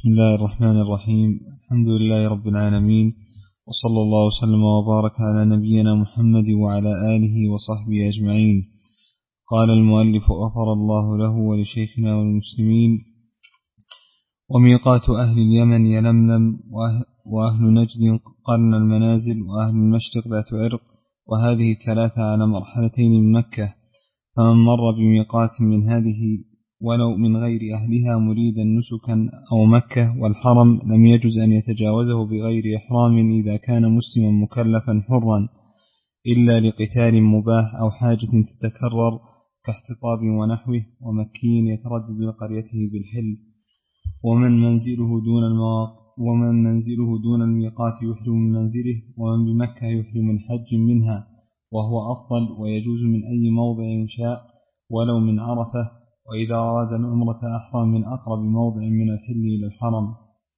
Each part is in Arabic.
بسم الله الرحمن الرحيم. الحمد لله رب العالمين، وصلى الله وسلم وبارك على نبينا محمد وعلى آله وصحبه أجمعين. قال المؤلف غفر الله له ولشيخنا والمسلمين: وميقات أهل اليمن يلملم، وأهل نجد قرن المنازل، وأهل المشرق ذات عرق، وهذه الثلاثة على مرحلتين من مكة. فمن مر بميقات من هذه ولو من غير أهلها مريدا نسكا أو مكة والحرم لم يجز أن يتجاوزه بغير إحرام إذا كان مسلما مكلفا حرا، إلا لقتال مباح أو حاجة تتكرر كاحتطاب ونحوه، ومكي يتردد لقريته بالحل. ومن منزله دون الميقات يحرم من منزله، ومن بمكة يحرم من حج منها، وهو أفضل، ويجوز من أي موضع شاء ولو من عرفة. وإذا أراد العمرة أحرم من أقرب موضع من الحل إلى الحرم.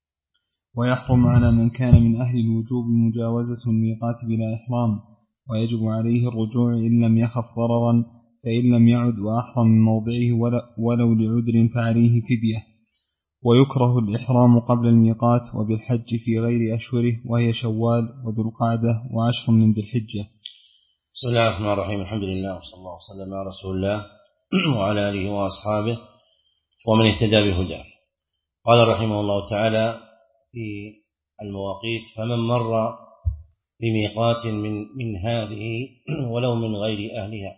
ويحرم على من كان من أهل الوجوب مجاوزة الميقات بلا إحرام، ويجب عليه الرجوع إن لم يخف ضررا، فإن لم يعد وأحرم من موضعه ولو لعذر فعليه فدية. ويكره الإحرام قبل الميقات وبالحج في غير أشهره، وهي شوال وذو القعدة و10 من ذي الحجة. بسم الله الرحمن الرحيم. الحمد لله وصلى الله وسلم على رسول الله وعلى آله وأصحابه ومن اهتدى بهداه. قال رحمه الله تعالى في المواقيت: فمن مر بميقات من هذه ولو من غير أهلها.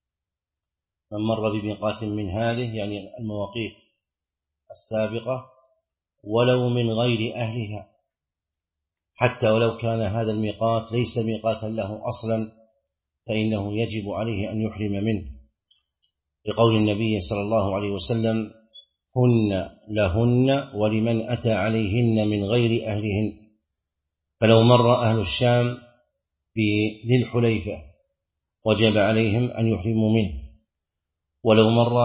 من مر بميقات من هذه يعني المواقيت السابقة ولو من غير أهلها، حتى ولو كان هذا الميقات ليس ميقاتا له أصلا فإنه يجب عليه أن يحرم منه، لقول النبي صلى الله عليه وسلم: هن لهن ولمن أتى عليهن من غير أهلهن. فلو مر أهل الشام بذي الحليفة وجب عليهم أن يحرموا منه، ولو مر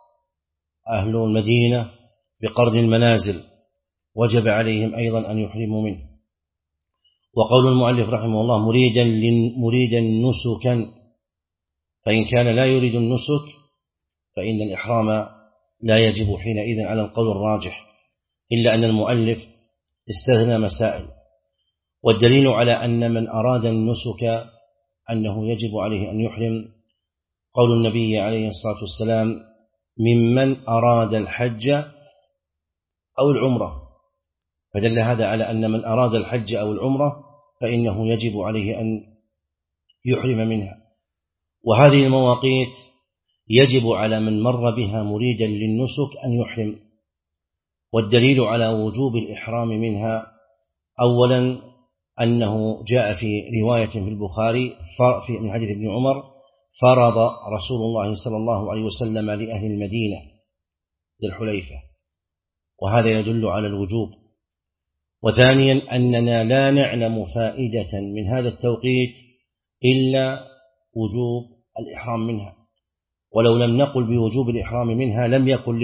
أهل المدينة بقرن المنازل وجب عليهم أيضا أن يحرموا منه. وقول المؤلف رحمه الله: مريدا نسكا، فإن كان لا يريد النسك فإن الإحرام لا يجب حينئذ على القول الراجح، إلا أن المؤلف استثنى مسائل. والدليل على أن من أراد النسك أنه يجب عليه أن يحرم قول النبي عليه الصلاة والسلام: ممن أراد الحج أو العمرة. فدل هذا على أن من أراد الحج أو العمرة فإنه يجب عليه أن يحرم منها. وهذه المواقيت يجب على من مر بها مريدا للنسك أن يحرم. والدليل على وجوب الإحرام منها: أولا أنه جاء في رواية في البخاري من حديث ابن عمر: فرض رسول الله صلى الله عليه وسلم لأهل المدينة ذي الحليفة، وهذا يدل على الوجوب. وثانيا أننا لا نعلم فائدة من هذا التوقيت إلا وجوب الإحرام منها، ولو لم نقل بوجوب الإحرام منها لم يكن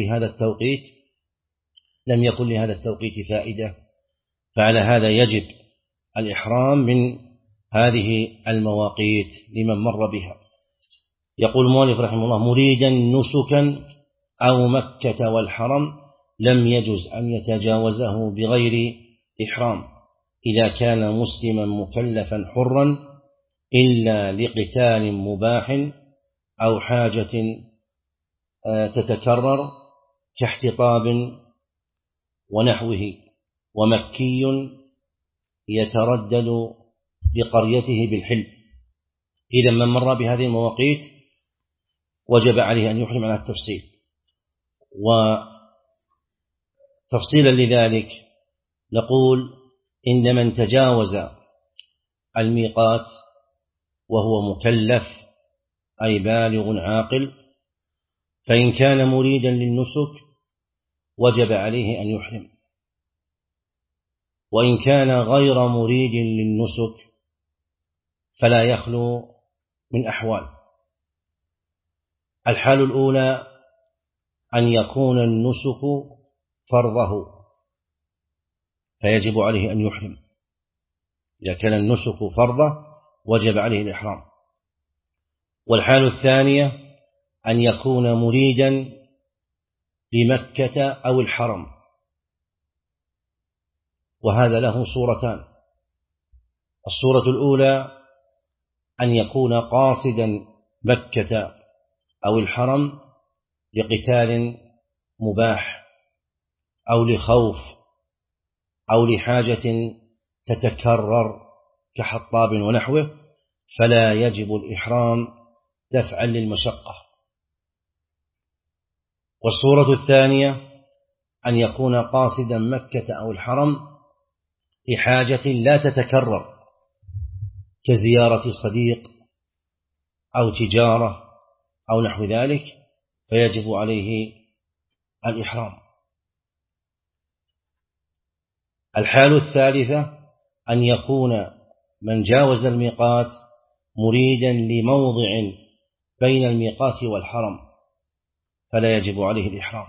لهذا التوقيت فائدة. فعلى هذا يجب الإحرام من هذه المواقيت لمن مر بها. يقول المؤلف رحمه الله: مريدا نسكا أو مكة والحرم لم يجز أن يتجاوزه بغير إحرام إذا كان مسلما مكلفا حرا، إلا لقتال مباح أو حاجة تتكرر كاحتطاب ونحوه، ومكي يتردد لقريته بالحل. إذا من مر بهذه المواقيت وجب عليه أن يحرم على التفصيل. وتفصيلا لذلك نقول: إن من تجاوز الميقات وهو مكلف أي بالغ عاقل، فإن كان مريدا للنسك وجب عليه أن يحرم. وإن كان غير مريد للنسك فلا يخلو من أحوال. الحال الأولى أن يكون النسك فرضه فيجب عليه أن يحرم. إذا كان النسك فرضه وجب عليه الإحرام. والحال الثانية أن يكون مريدا لمكة أو الحرم، وهذا له صورتان. الصورة الأولى أن يكون قاصدا مكة أو الحرم لقتال مباح أو لخوف أو لحاجة تتكرر كحطاب ونحوه، فلا يجب الإحرام دفعا للمشقة. والصورة الثانية أن يكون قاصدا مكة أو الحرم لحاجة لا تتكرر كزيارة صديق أو تجارة أو نحو ذلك، فيجب عليه الإحرام. الحال الثالثة أن يكون من جاوز الميقات مريدا لموضع بين الميقات والحرم، فلا يجب عليه الإحرام.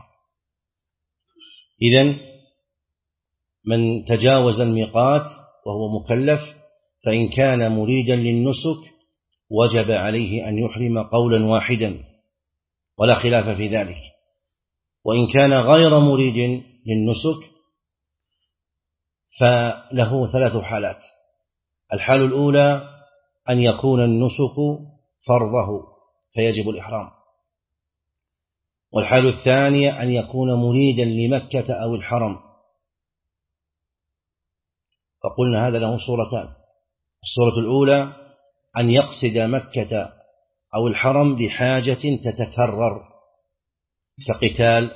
إذن من تجاوز الميقات وهو مكلف فإن كان مريدا للنسك وجب عليه أن يحرم قولا واحدا ولا خلاف في ذلك. وإن كان غير مريد للنسك فله ثلاث حالات. الحال الأولى أن يكون النسك فرضه فيجب الإحرام. والحال الثانية أن يكون مريدا لمكة أو الحرم، فقلنا هذا له صورتان. الصورة الأولى أن يقصد مكة أو الحرم لحاجة تتكرر كقتال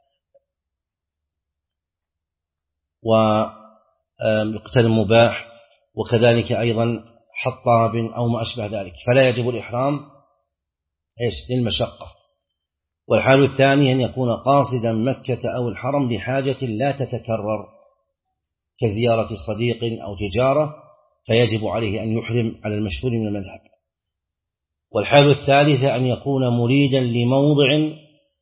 وقتال مباح، وكذلك أيضا حطاب أو ما أشبه ذلك، فلا يجب الإحرام للمشقة. والحال الثاني أن يكون قاصدا مكة أو الحرم لحاجة لا تتكرر كزيارة صديق أو تجارة، فيجب عليه أن يحرم على المشهور من المذهب. والحال الثالثة أن يكون مريدا لموضع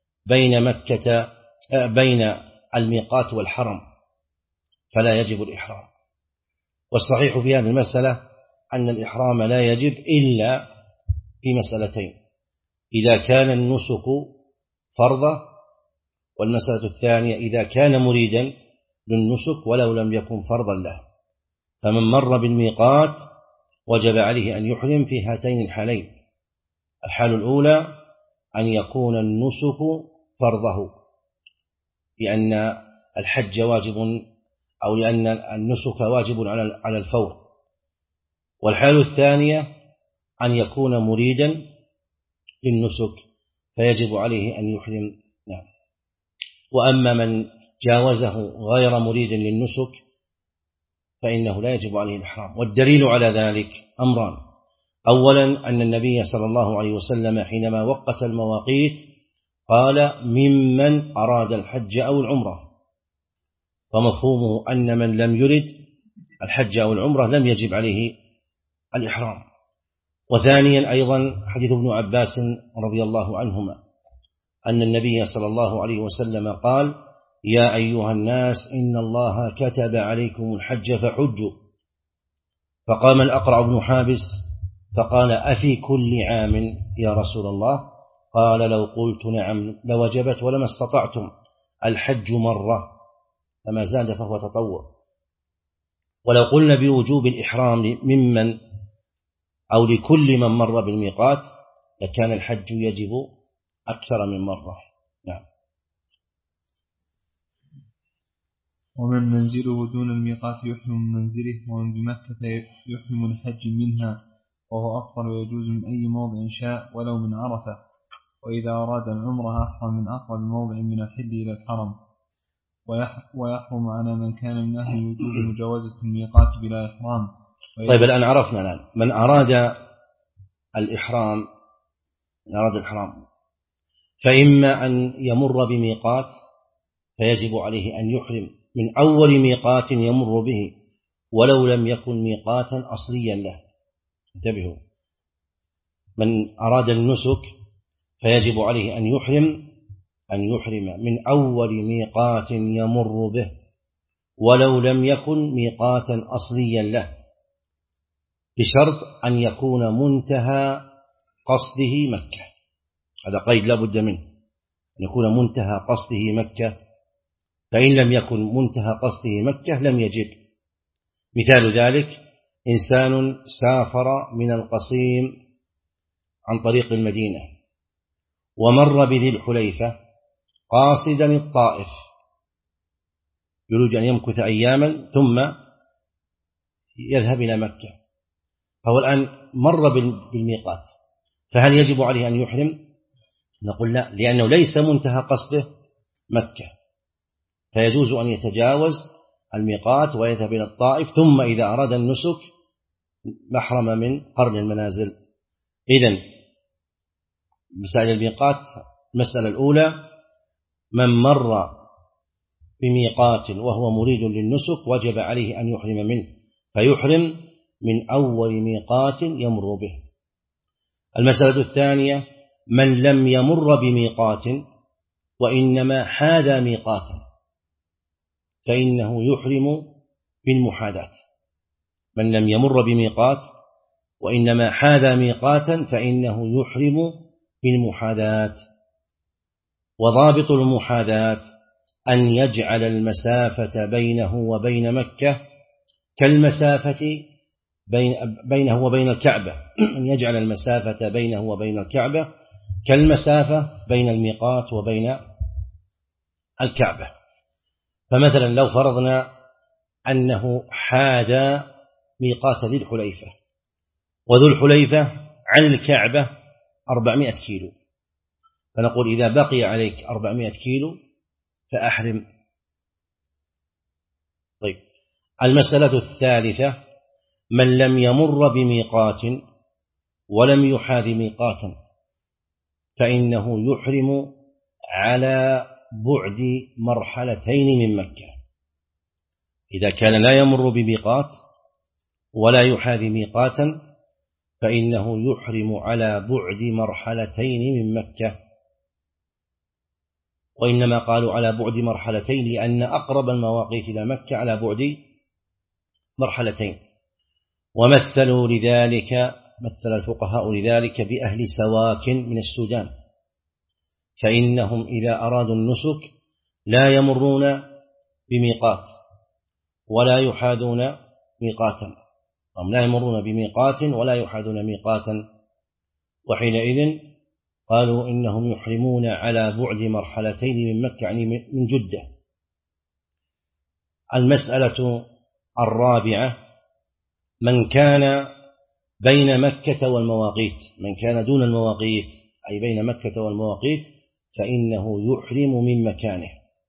بين الميقات والحرم، فلا يجب الإحرام. والصحيح في هذه المسألة أن الإحرام لا يجب إلا في مسألتين: إذا كان النسك فرضا، والمسألة الثانية إذا كان مريدا للنسك ولو لم يكن فرضا له. فمن مر بالميقات وجب عليه أن يحرم في هاتين الحالين: الحال الأولى أن يكون النسك فرضه لأن الحج واجب أو لأن النسك واجب على الفور. والحال الثانية أن يكون مريدا للنسك فيجب عليه أن يحرم. نعم. وأما من جاوزه غير مريد للنسك فإنه لا يجب عليه الإحرام. والدليل على ذلك أمران: أولا أن النبي صلى الله عليه وسلم حينما وقت المواقيت قال: ممن أراد الحج أو العمرة، ومفهومه أن من لم يرد الحج أو العمرة لم يجب عليه الإحرام. وثانيا أيضا حديث ابن عباس رضي الله عنهما أن النبي صلى الله عليه وسلم قال: يا أيها الناس إن الله كتب عليكم الحج فحجوا. فقام الأقرع بن حابس فقال: أفي كل عام يا رسول الله؟ قال: لو قلت نعم لوجبت ولما استطعتم، الحج مرة فما زاد فهو تطوع. ولو قلنا بوجوب الإحرام ممن أو لكل من مر بالميقات لكان الحج يجب أكثر من مرة. نعم. ومن منزله دون الميقات يحرم من منزله، ومن بمكة يحرم الحج منها، وهو أفضل ويجوز من أي موضع شاء ولو من عرفة. وإذا أراد العمرة أحرم من أقرب موضع من الحل إلى الحرم. ويحرم على من كان من أهل وجوب مجاوزة الميقات بلا إحرام. طيب الآن عرفنا الآن من أراد الإحرام فإما أن يمر بميقات فيجب عليه أن يحرم من أول ميقات يمر به ولو لم يكن ميقاتا أصليا له. انتبهوا: من أراد النسك فيجب عليه أن يحرم من أول ميقات يمر به ولو لم يكن ميقاتا أصليا له، بشرط أن يكون منتهى قصده مكة. هذا قيد لا بد منه، أن يكون منتهى قصده مكة. فإن لم يكن منتهى قصده مكة لم يجب مثال ذلك إنسان سافر من القصيم عن طريق المدينة ومر بذي الحليفة قاصدا الطائف، يريد أن يمكث أياما ثم يذهب إلى مكة، فهو الآن مر بالميقات، فهل يجب عليه أن يحرم؟ نقول لا، لأنه ليس منتهى قصده مكة، فيجوز أن يتجاوز الميقات ويذهب إلى الطائف، ثم إذا أراد النسك محرم من قرن المنازل. إذن مسائل الميقات: المسألة الأولى من مر بميقات وهو مريد للنسك وجب عليه أن يحرم منه، فيحرم من أول ميقات يمر به. المسألة الثانية من لم يمر بميقات وإنما حاذى ميقاتا فإنه يحرم بالمحاذاة. من لم يمر بميقات وإنما حاذى ميقاتا فإنه يحرم بالمحاذاة. وضابط المحاذاة أن يجعل المسافة بينه وبين مكة كالمسافة بينه وبين الكعبة، أن يجعل المسافة بينه وبين الكعبة كالمسافة بين الميقات وبين الكعبة. فمثلا لو فرضنا أنه حاذى ميقات ذي الحليفة، وذو الحليفة عن الكعبة 400 كيلو، فنقول إذا بقي عليك 400 كيلو فأحرم. طيب، المسألة الثالثة من لم يمر بميقات ولم يحاذ ميقاتا فإنه يحرم على بعد مرحلتين من مكة. إذا كان لا يمر بميقات ولا يحاذي ميقاتا فإنه يحرم على بعد مرحلتين من مكة. وإنما قالوا على بعد مرحلتين لأن أقرب المواقيت إلى مكة على بعد مرحلتين. ومثلوا لذلك، مثل الفقهاء لذلك بأهل سواك من السودان، فإنهم إذا أرادوا النسك لا يمرون بميقات ولا يحاذون ميقاتا، هم لا يمرون بميقات ولا يحاذون ميقاتا، وحينئذ قالوا إنهم يحرمون على بعد مرحلتين من مكة، يعني من جدة. المسألة الرابعة من كان بين مكة والمواقيت، من كان دون المواقيت أي بين مكة والمواقيت فإنه يحرم من مكانه،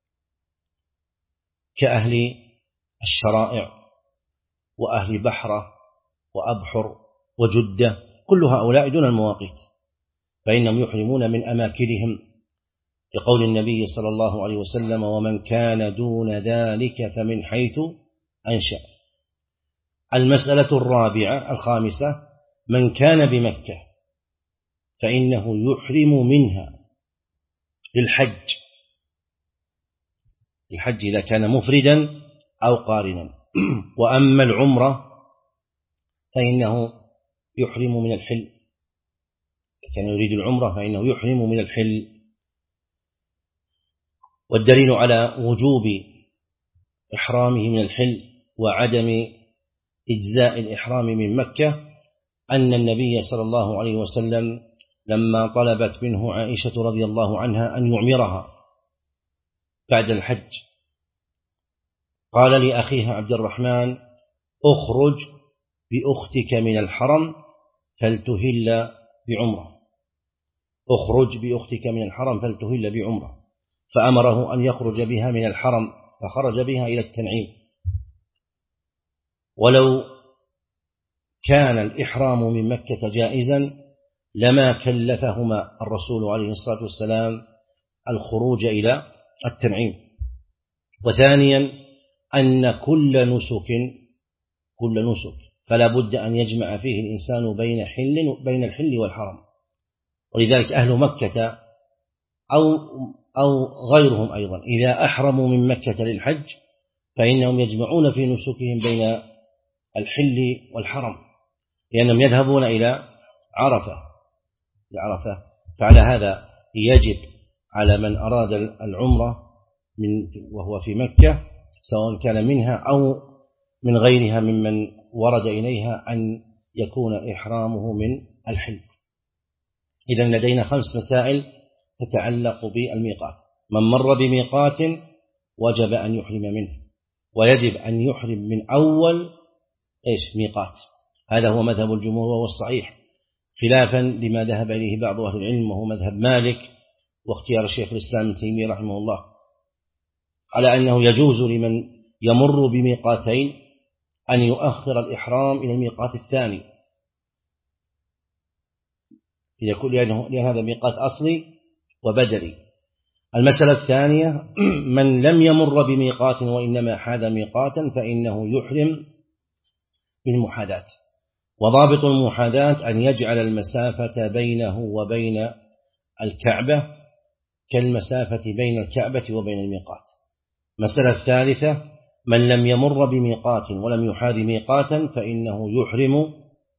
كأهل الشرائع وأهل بحرة وأبحر وجدة، كل هؤلاء دون المواقيت فإنهم يحرمون من أماكنهم، لقول النبي صلى الله عليه وسلم ومن كان دون ذلك فمن حيث أنشأ. المسألة الخامسة من كان بمكة فإنه يحرم منها للحج إذا كان مفردا أو قارنا. وأما العمرة فإنه يحرم من الحل، كان يريد العمرة فإنه يحرم من الحل. والدليل على وجوب إحرامه من الحل وعدم إجزاء الإحرام من مكة أن النبي صلى الله عليه وسلم لما طلبت منه عائشة رضي الله عنها أن يعمرها بعد الحج قال لأخيها عبد الرحمن أخرج بأختك من الحرم فلتهل بعمرة، أخرج بأختك من الحرم فلتهل بعمرة، فأمره أن يخرج بها من الحرم فخرج بها إلى التنعيم. ولو كان الإحرام من مكة جائزا لما كلفهما الرسول عليه الصلاة والسلام الخروج إلى التنعيم. وثانيا أن كل نسك فلا بد أن يجمع فيه الإنسان بين الحل والحرم، ولذلك أهل مكة أو غيرهم أيضا إذا أحرموا من مكة للحج فإنهم يجمعون في نسكهم بين الحل والحرم، لأنهم يذهبون إلى عرفة. فعلى هذا يجب على من أراد العمرة وهو في مكة سواء كان منها أو من غيرها ممن ورد إليها أن يكون إحرامه من الحل. إذن لدينا 5 مسائل تتعلق بالميقات. من مر بميقات وجب أن يحرم منه، ويجب أن يحرم من أول ميقات. هذا هو مذهب الجمهور وهو الصحيح، خلافا لما ذهب إليه بعض أهل العلم وهو مذهب مالك واختيار الشيخ الإسلام ابن تيمية رحمه الله، على أنه يجوز لمن يمر بميقاتين أن يؤخر الإحرام إلى الميقات الثاني، لأن هذا ميقات أصلي وبدري. المسألة الثانية: من لم يمر بميقات وإنما حاذ ميقاتا فإنه يحرم بالمحاذاة. وضابط المحاذاة أن يجعل المسافة بينه وبين الكعبة كالمسافة بين الكعبة وبين الميقات. المسألة الثالثة: من لم يمر بميقات ولم يحاذ ميقاتا فإنه يحرم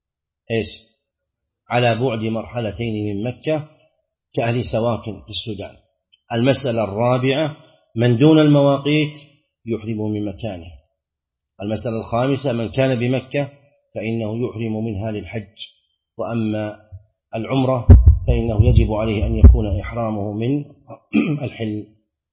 على بعد مرحلتين من مكة كأهل سواكن في السودان. المسألة الرابعة: من دون المواقيت يحرم من مكانه. المسألة الخامسة: من كان بمكة فإنه يحرم منها للحج، وأما العمرة فإنه يجب عليه أن يكون إحرامه من الحل.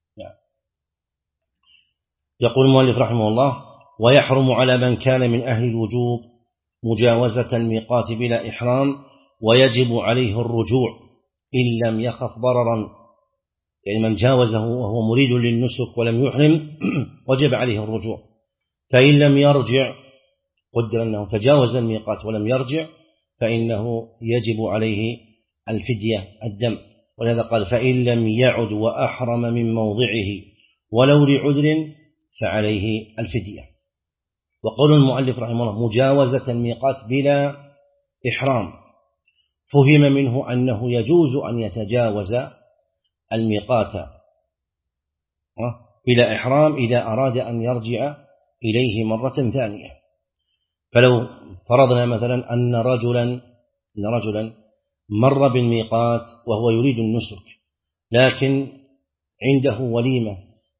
يقول المؤلف رحمه الله: ويحرم على من كان من أهل الوجوب مجاوزة الميقات بلا إحرام، ويجب عليه الرجوع إن لم يخف ضررا. يعني من جاوزه وهو مريد للنسك ولم يحرم وجب عليه الرجوع، فإن لم يرجع، قدر أنه تجاوز الميقات ولم يرجع، فإنه يجب عليه الفدية الدم. ولهذا قال: فإن لم يعد وأحرم من موضعه ولو لعذر فعليه الفدية. وقول المؤلف رحمه الله: مجاوزة الميقات بلا إحرام، فهم منه أنه يجوز أن يتجاوز الميقات بلا إحرام إذا أراد أن يرجع إليه مرة ثانية. فلو فرضنا مثلا أن رجلا مر بالميقات وهو يريد النسك، لكن عنده وليمة،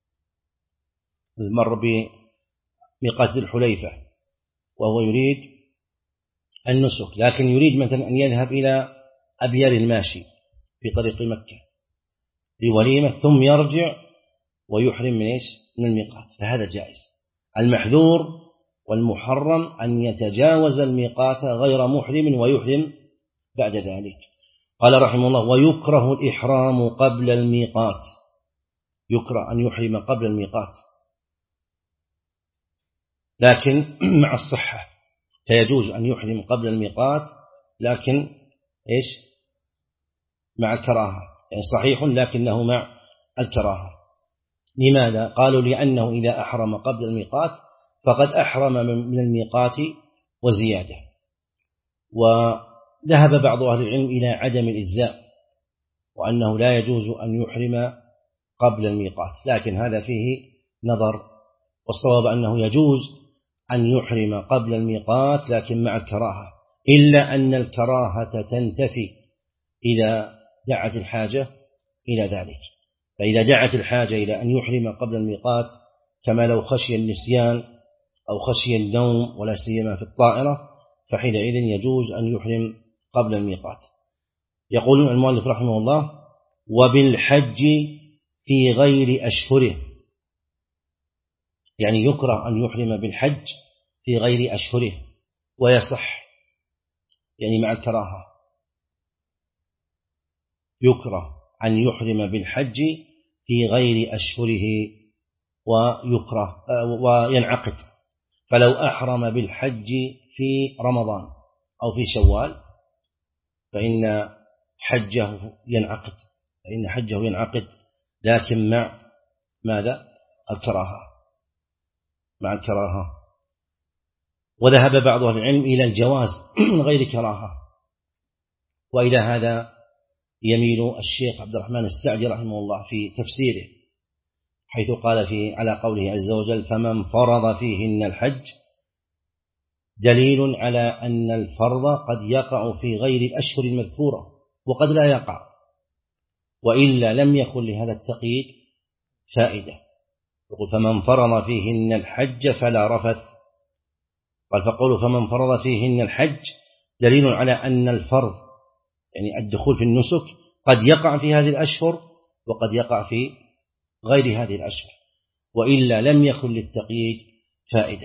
مر بميقات ذي الحليفة وهو يريد النسك، لكن يريد مثلا أن يذهب إلى أبيار الماشي في طريق مكة لوليمة ثم يرجع ويحرم من الميقات، فهذا جائز. المحذور والمحرم أن يتجاوز الميقات غير محرم ويحرم بعد ذلك. قال رحمه الله: ويكره الإحرام قبل الميقات. يكره أن يحرم قبل الميقات لكن مع الصحة، فيجوز أن يحرم قبل الميقات لكن مع الكراهة، يعني صحيح لكنه مع الكراهة. لماذا؟ قالوا: لأنه إذا أحرم قبل الميقات فقد أحرم من الميقات وزيادة. وذهب بعض أهل العلم إلى عدم الإجزاء، وأنه لا يجوز أن يحرم قبل الميقات، لكن هذا فيه نظر، والصواب أنه يجوز أن يحرم قبل الميقات لكن مع الكراهة، إلا أن الكراهة تنتفي إذا دعت الحاجة إلى ذلك. فإذا دعت الحاجة إلى أن يحرم قبل الميقات، كما لو خشي النسيان أو خشي النوم ولا سيما في الطائرة، فحينئذ يجوز أن يحرم قبل الميقات. يقول المؤلف رحمه الله: وبالحج في غير أشهره، يعني يكره أن يحرم بالحج في غير أشهره، ويصح يعني مع الكراهة. يكره أن يحرم بالحج في غير أشهره ويكره وينعقد. فلو أحرم بالحج في رمضان أو في شوال فإن حجه ينعقد، لكن مع ماذا؟ الكراهة، مع الكراهة. وذهب بعض أهل العلم إلى الجواز من غير كراهة، وإلى هذا يميل الشيخ عبد الرحمن السعدي رحمه الله في تفسيره، حيث قال على قوله عز وجل: فمن فرض فيهن الحج، دليل على أن الفرض قد يقع في غير الأشهر المذكورة وقد لا يقع، وإلا لم يكن لهذا التقييد فائدة. يقول: فمن فرض فيهن الحج فلا رفث قال فقوله فمن فرض فيهن الحج دليل على أن الفرض يعني الدخول في النسك قد يقع في هذه الأشهر وقد يقع في غير هذه الأشهر، وإلا لم يكن للتقييد فائدة.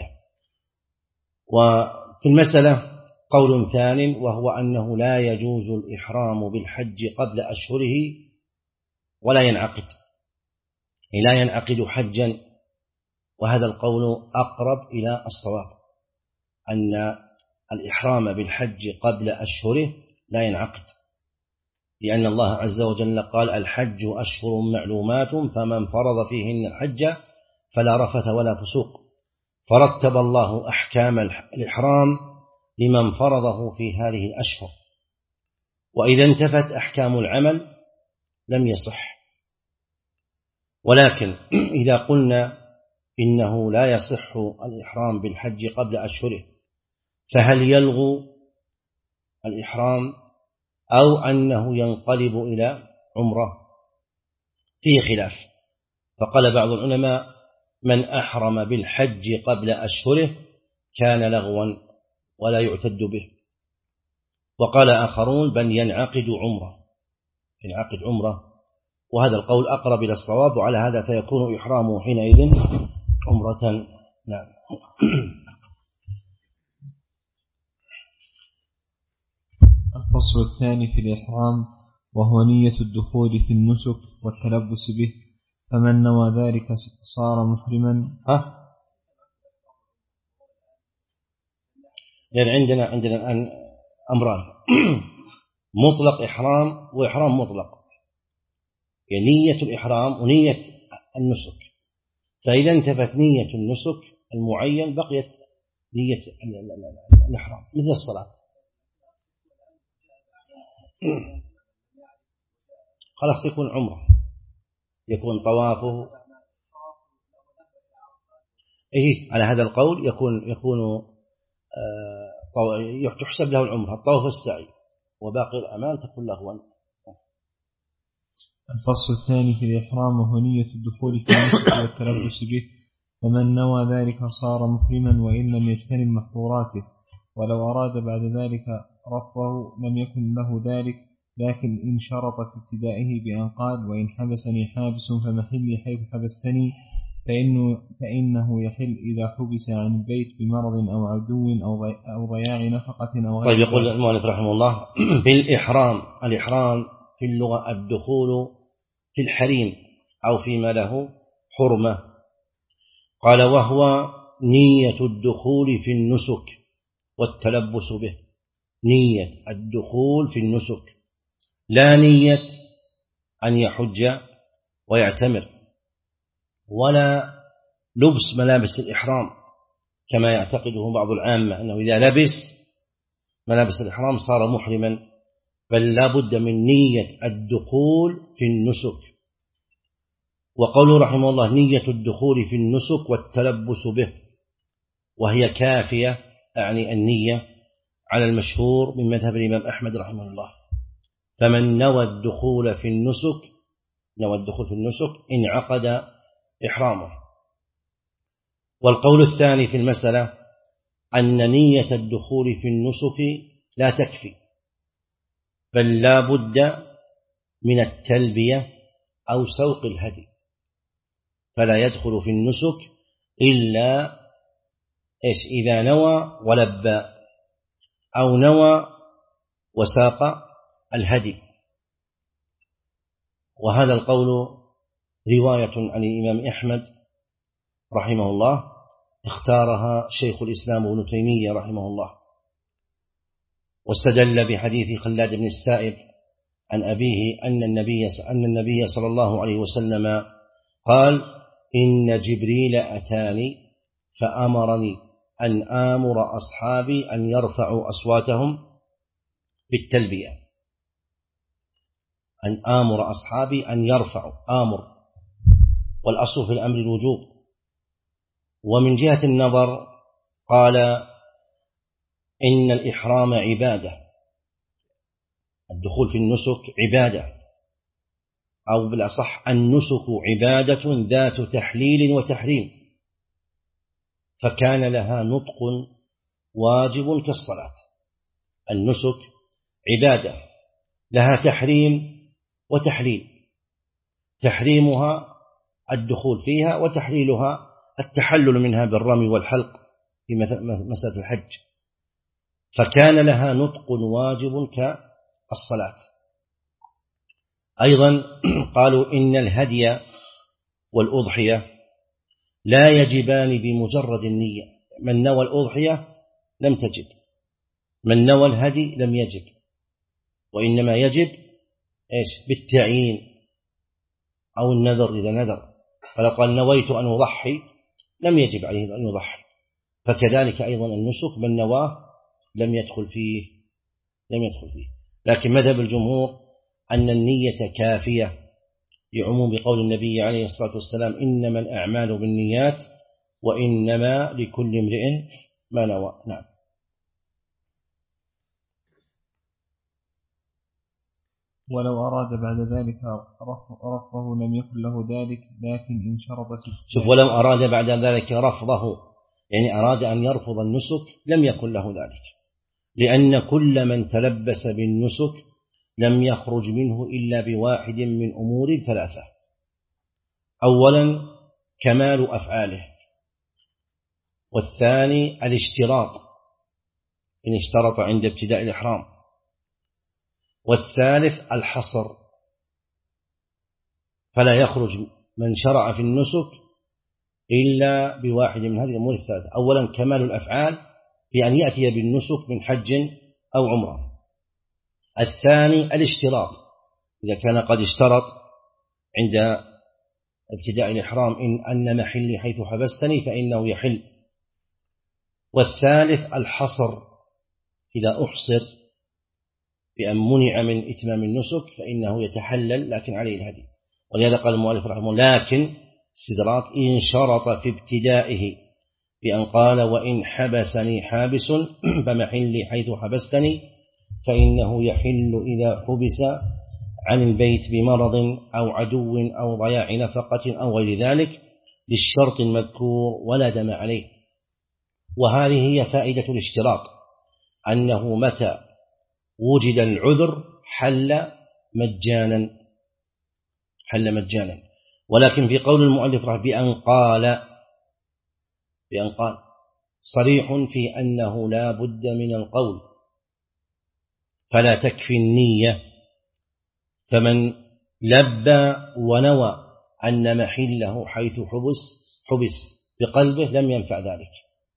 وفي المسألة قول ثان، وهو أنه لا يجوز الإحرام بالحج قبل أشهره ولا ينعقد، لا ينعقد حجا، وهذا القول أقرب إلى الصواب، أن الإحرام بالحج قبل أشهره لا ينعقد، لأن الله عز وجل قال الحج أشهر معلومات فمن فرض فيهن الحج فلا رفث ولا فسوق، فرتب الله أحكام الإحرام لمن فرضه في هذه الأشهر، وإذا انتفت أحكام العمل لم يصح. ولكن إذا قلنا إنه لا يصح الإحرام بالحج قبل أشهره، فهل يلغو الإحرام أو أنه ينقلب إلى عمرة؟ فيه خلاف، فقال بعض العلماء من أحرم بالحج قبل أشهره كان لغوا ولا يعتد به، وقال آخرون بل ينعقد عمرة، وهذا القول أقرب إلى الصواب، وعلى هذا فيكون إحرامه حينئذ عمرة. نعم. الفصل الثاني في الإحرام، وهو نية الدخول في النسك والتلبس به، فمن نوى ذلك صار محرما. يعني عندنا الآن أمران مطلق إحرام وإحرام مطلق، يعني نية الإحرام ونية النسك، فإذا انتفت نية النسك المعين بقيت نية الإحرام مثل الصلاة. خلاص يكون عمره، يكون طوافه على هذا القول يكون تحسب له العمره، الطواف والسعي، وباقي الأعمال تكون لغوا. الفصل الثاني في الإحرام، وهو نية الدخول في النسك والتلبس به، فمن نوى ذلك صار محرما وإن لم يجتنب محظوراته، ولو أراد بعد ذلك رفضه لم يكن له ذلك، لكن إن شرط في ابتدائه بأن قال وإن حبسني حابس فمحلي حيث حبستني، فإنه يحل إذا حبس عن البيت بمرض أو عدو أو ضياع نفقة أو غير. طيب يقول المؤلف رحمه الله في الإحرام في اللغة الدخول في الحريم أو فيما له حرمة. قال وهو نية الدخول في النسك والتلبس به، نية الدخول في النسك، لا نية أن يحج ويعتمر، ولا لبس ملابس الإحرام كما يعتقده بعض العامة أنه إذا لبس ملابس الإحرام صار محرما، بل لا بد من نية الدخول في النسك. وقوله رحمه الله نية الدخول في النسك والتلبس به، وهي كافية، أعني النية على المشهور من مذهب الإمام أحمد رحمه الله، فمن نوى الدخول في النسك انعقد إحرامه. والقول الثاني في المسألة أن نية الدخول في النسك لا تكفي، بل لا بد من التلبية أو سوق الهدي، فلا يدخل في النسك إلا إذا نوى ولبى أو نوى وساق الهدي. وهذا القول رواية عن الإمام أحمد رحمه الله اختارها شيخ الإسلام ابن تيمية رحمه الله، واستدل بحديث خلاد بن السائب عن أبيه أن النبي صلى الله عليه وسلم قال إن جبريل أتاني فأمرني أن آمر أصحابي أن يرفعوا أصواتهم بالتلبية، أن آمر أصحابي أن يرفعوا، آمر، والأصل في الأمر الوجوب. ومن جهة النظر قال إن الإحرام عبادة، الدخول في النسك عبادة، أو بالأصح النسك عبادة ذات تحليل وتحريم، فكان لها نطق واجب كالصلاة. النسك عبادة لها تحريم وتحليل، تحريمها الدخول فيها، وتحليلها التحلل منها بالرمي والحلق في مسألة الحج، فكان لها نطق واجب كالصلاة. أيضا قالوا إن الهدي والأضحية لا يجبان بمجرد النية، من نوى الأضحية لم تجب، من نوى الهدي لم يجب، وإنما يجب بالتعيين أو النذر إذا نذر، فلو قال نويت أن أضحي لم يجب عليه أن يضحي. فكذلك أيضا النسك من نواه لم يدخل فيه. لكن مذهب الجمهور أن النية كافية لعموم قول النبي عليه الصلاة والسلام إنما الأعمال بالنيات وإنما لكل امرئ ما نوى. نعم. ولو أراد بعد ذلك رفضه لم يكن له ذلك، لكن إن شرط شوف، ولو أراد بعد ذلك رفضه، يعني أراد أن يرفض النسك لم يكن له ذلك، لأن كل من تلبس بالنسك لم يخرج منه إلا بواحد من أمور ثلاثة: أولا كمال أفعاله، والثاني الاشتراط إن اشترط عند ابتداء الإحرام، والثالث الحصر، فلا يخرج من شرع في النسك إلا بواحد من هذه الأمور الثلاثة: أولا كمال الأفعال بأن يأتي بالنسك من حج أو عمرة، الثاني الاشتراط إذا كان قد اشترط عند ابتداء الإحرام أن محلي حيث حبستني فإنه يحل، والثالث الحصر إذا أحصر بأن منع من إتمام النسك فإنه يتحلل لكن عليه الهدي. ولهذا قال المؤلف رحمه الله: لكن استدراك إن شرط في ابتدائه بأن قال وإن حبسني حابس فمحلي حيث حبستني فإنه يحل إذا حبس عن البيت بمرض أو عدو أو ضياع نفقة أو غير ذلك للشرط المذكور ولا دم عليه. وهذه هي فائدة الاشتراط، أنه متى وجد العذر حل مجانا. ولكن في قول المؤلف بأن قال صريح في أنه لا بد من القول، فلا تكفي النية، فمن لبى ونوى أن محله حيث حبس بقلبه لم ينفع ذلك،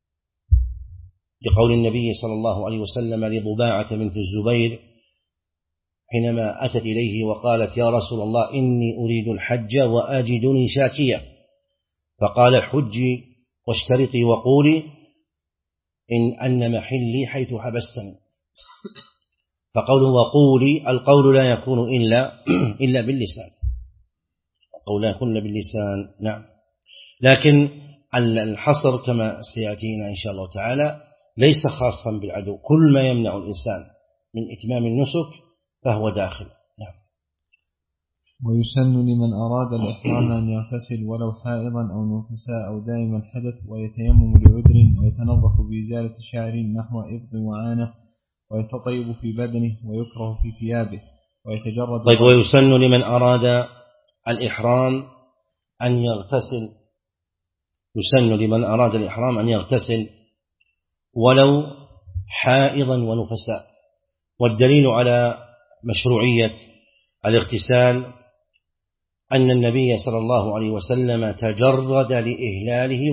لقول النبي صلى الله عليه وسلم لضباعة بنت الزبير حينما أتت إليه وقالت: يا رسول الله إني أريد الحج وأجدني شاكية، فقال: حجي واشترطي وقولي أن محلي حيث حبستني. فقوله وقولي، القول لا يكون إلا باللسان، القول لا يكون إلا باللسان. نعم. لكن الحصر كما سيأتينا إن شاء الله تعالى ليس خاصا بالعدو، كل ما يمنع الإنسان من إتمام النسك فهو داخل. نعم. ويسن لمن أراد الإحرام أن يغتسل ولو حائضا أو نفساء أو دائم الحدث، ويتيمم لعذر، ويتنظف بإزالة شعر نحو إبط وعانة، ويتطيب في بدنه، ويكره في ثيابه، ويتجرد. طيب، ويسن لمن أراد الإحرام أن يغتسل، يسن لمن أراد الإحرام أن يغتسل ولو حائضا ونفساء. والدليل على مشروعية الاغتسال أن النبي صلى الله عليه وسلم تجرد لإهلاله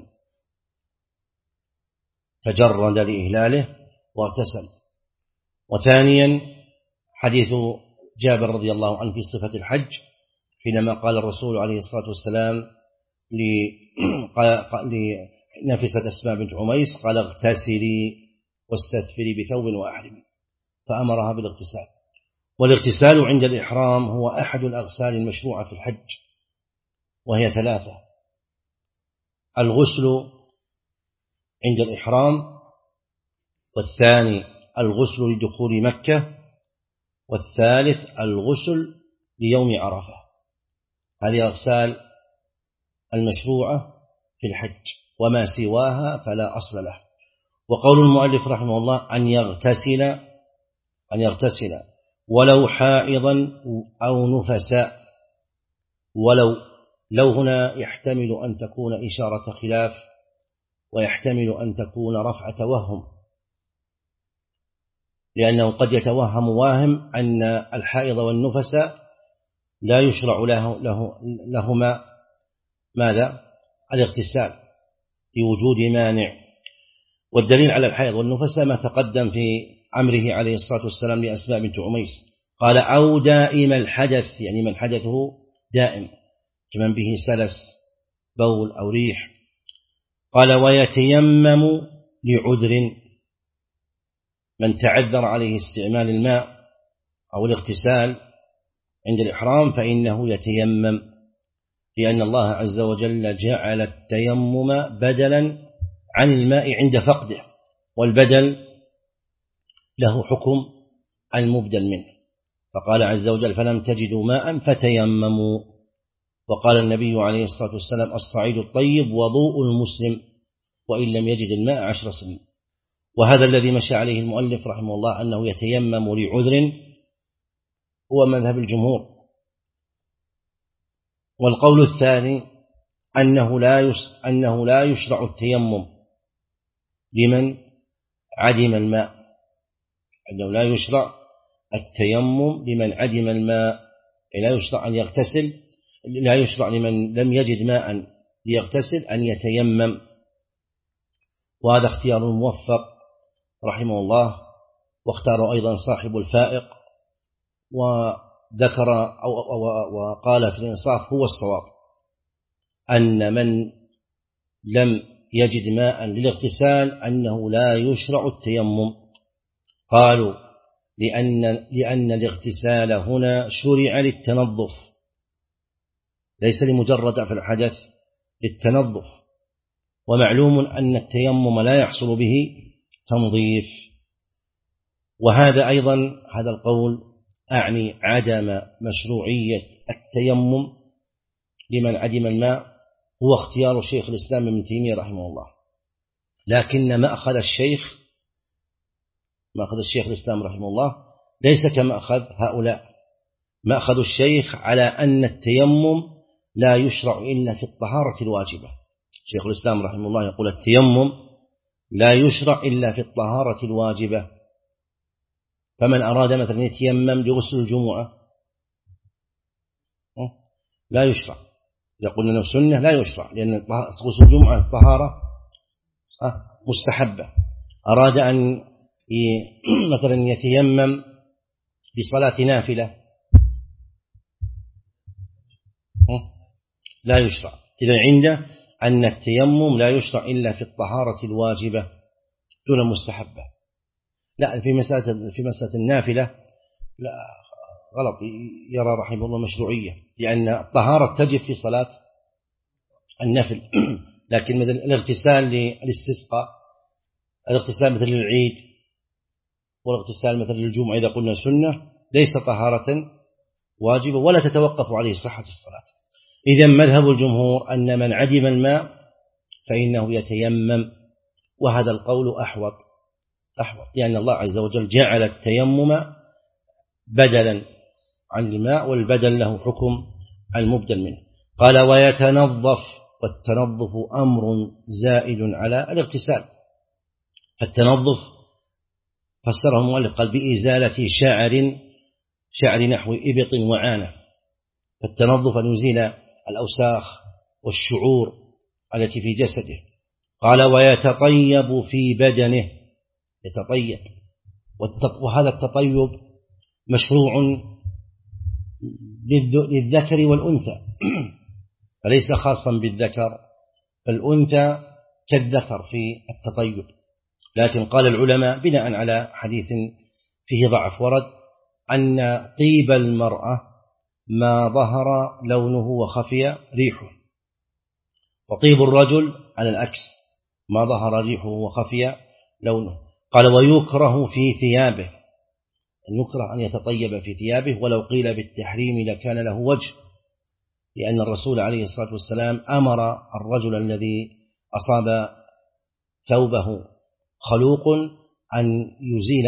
واغتسل. وثانيا حديث جابر رضي الله عنه في صفة الحج حينما قال الرسول عليه الصلاة والسلام لنفسة أسماء بنت عميس قال: اغتسلي واستثفري بثوب وأحرمي، فأمرها بالاغتسال. والاغتسال عند الإحرام هو أحد الأغسال المشروعة في الحج، وهي ثلاثة: الغسل عند الإحرام، والثاني الغسل لدخول مكة، والثالث الغسل ليوم عرفة. هذه أغسال المشروعة في الحج، وما سواها فلا أصل له. وقول المؤلف رحمه الله أن يغتسل ولو حائضا أو نفسا، لو هنا يحتمل أن تكون إشارة خلاف، ويحتمل أن تكون رفع توهم، لأنه قد يتوهم واهم أن الحائض والنفس لا يشرع لهما ماذا؟ الاغتسال لوجود مانع. والدليل على الحائض والنفس ما تقدم في أمره عليه الصلاة والسلام لأسماء بنت عميس، قال أو دائم الحدث، يعني من حدثه دائم كمن به سلس بول أو ريح. قال ويتيمم لعذر، من تعذر عليه استعمال الماء أو الاغتسال عند الإحرام فإنه يتيمم، لأن الله عز وجل جعل التيمم بدلا عن الماء عند فقده، والبدل له حكم المبدل منه. فقال عز وجل فلم تجدوا ماء فتيمموا. وقال النبي عليه الصلاة والسلام الصعيد الطيب وضوء المسلم وإن لم يجد الماء 10 سنين. وهذا الذي مشى عليه المؤلف رحمه الله أنه يتيمم لعذر هو مذهب الجمهور. والقول الثاني أنه لا يشرع التيمم لمن عدم الماء، أنه لا يشرع التيمم لمن عدم الماء، لا يشرع أن يغتسل، لا يشرع لمن لم يجد ماء ليغتسل أن يتيمم. وهذا اختيار موفق رحمه الله، واختار أيضا صاحب الفائق، وذكر وقال في الإنصاف هو الصواب أن من لم يجد ماء للاغتسال أنه لا يشرع التيمم. قالوا لأن الاغتسال هنا شرع للتنظف، ليس لمجرد رفع الحدث، للتنظف، ومعلوم أن التيمم لا يحصل به تنظيف. وهذا أيضا هذا القول أعني عدم مشروعية التيمم لمن عدم الماء هو اختيار شيخ الإسلام ابن تيمية رحمه الله، لكن مأخذ الشيخ الإسلام رحمه الله ليس كمأخذ هؤلاء. مأخذ الشيخ على أن التيمم لا يشرع إلا في الطهارة الواجبة. شيخ الإسلام رحمه الله يقول التيمم لا يشرع إلا في الطهارة الواجبة. فمن أراد مثلا يتيمم لغسل الجمعة لا يشرع، يقول لنا سنة لا يشرع، لأن غسل الجمعة طهارة مستحبة. أراد أن مثلا يتيمم بصلاة نافلة لا يشرع. إذا عنده أن التيمم لا يشرع إلا في الطهارة الواجبة دون المستحبة. لا، في مسألة النافلة لا غلط، يرى رحمه الله مشروعية، لأن الطهارة تجب في صلاة النفل. لكن مثل الاغتسال للاستسقاء، الاغتسال مثل العيد، والاغتسال مثل الجمعة إذا قلنا سنة ليس طهارة واجبة ولا تتوقف عليه صحة الصلاة. إذن مذهب الجمهور أن من عدم الماء فإنه يتيمم، وهذا القول أحوط، لأن الله عز وجل جعل التيمم بدلا عن الماء، والبدل له حكم المبدل منه. قال ويتنظف، والتنظف أمر زائد على الاغتسال. فالتنظف فسره المؤلف قال بإزالة شعر نحو إبط وعانة. فالتنظف أن يزيل الأوساخ والشعور التي في جسده. قال ويتطيب في بدنه، يتطيب، وهذا التطيب مشروع للذكر والأنثى، فليس خاصا بالذكر، فالأنثى كالذكر في التطيب. لكن قال العلماء بناء على حديث فيه ضعف ورد أن طيب المرأة ما ظهر لونه وخفي ريحه، وطيب الرجل على العكس ما ظهر ريحه وخفي لونه. قال ويكره في ثيابه، يكره أن يتطيب في ثيابه، ولو قيل بالتحريم لكان له وجه، لأن الرسول عليه الصلاة والسلام أمر الرجل الذي أصاب ثوبه خلوق أن يزيل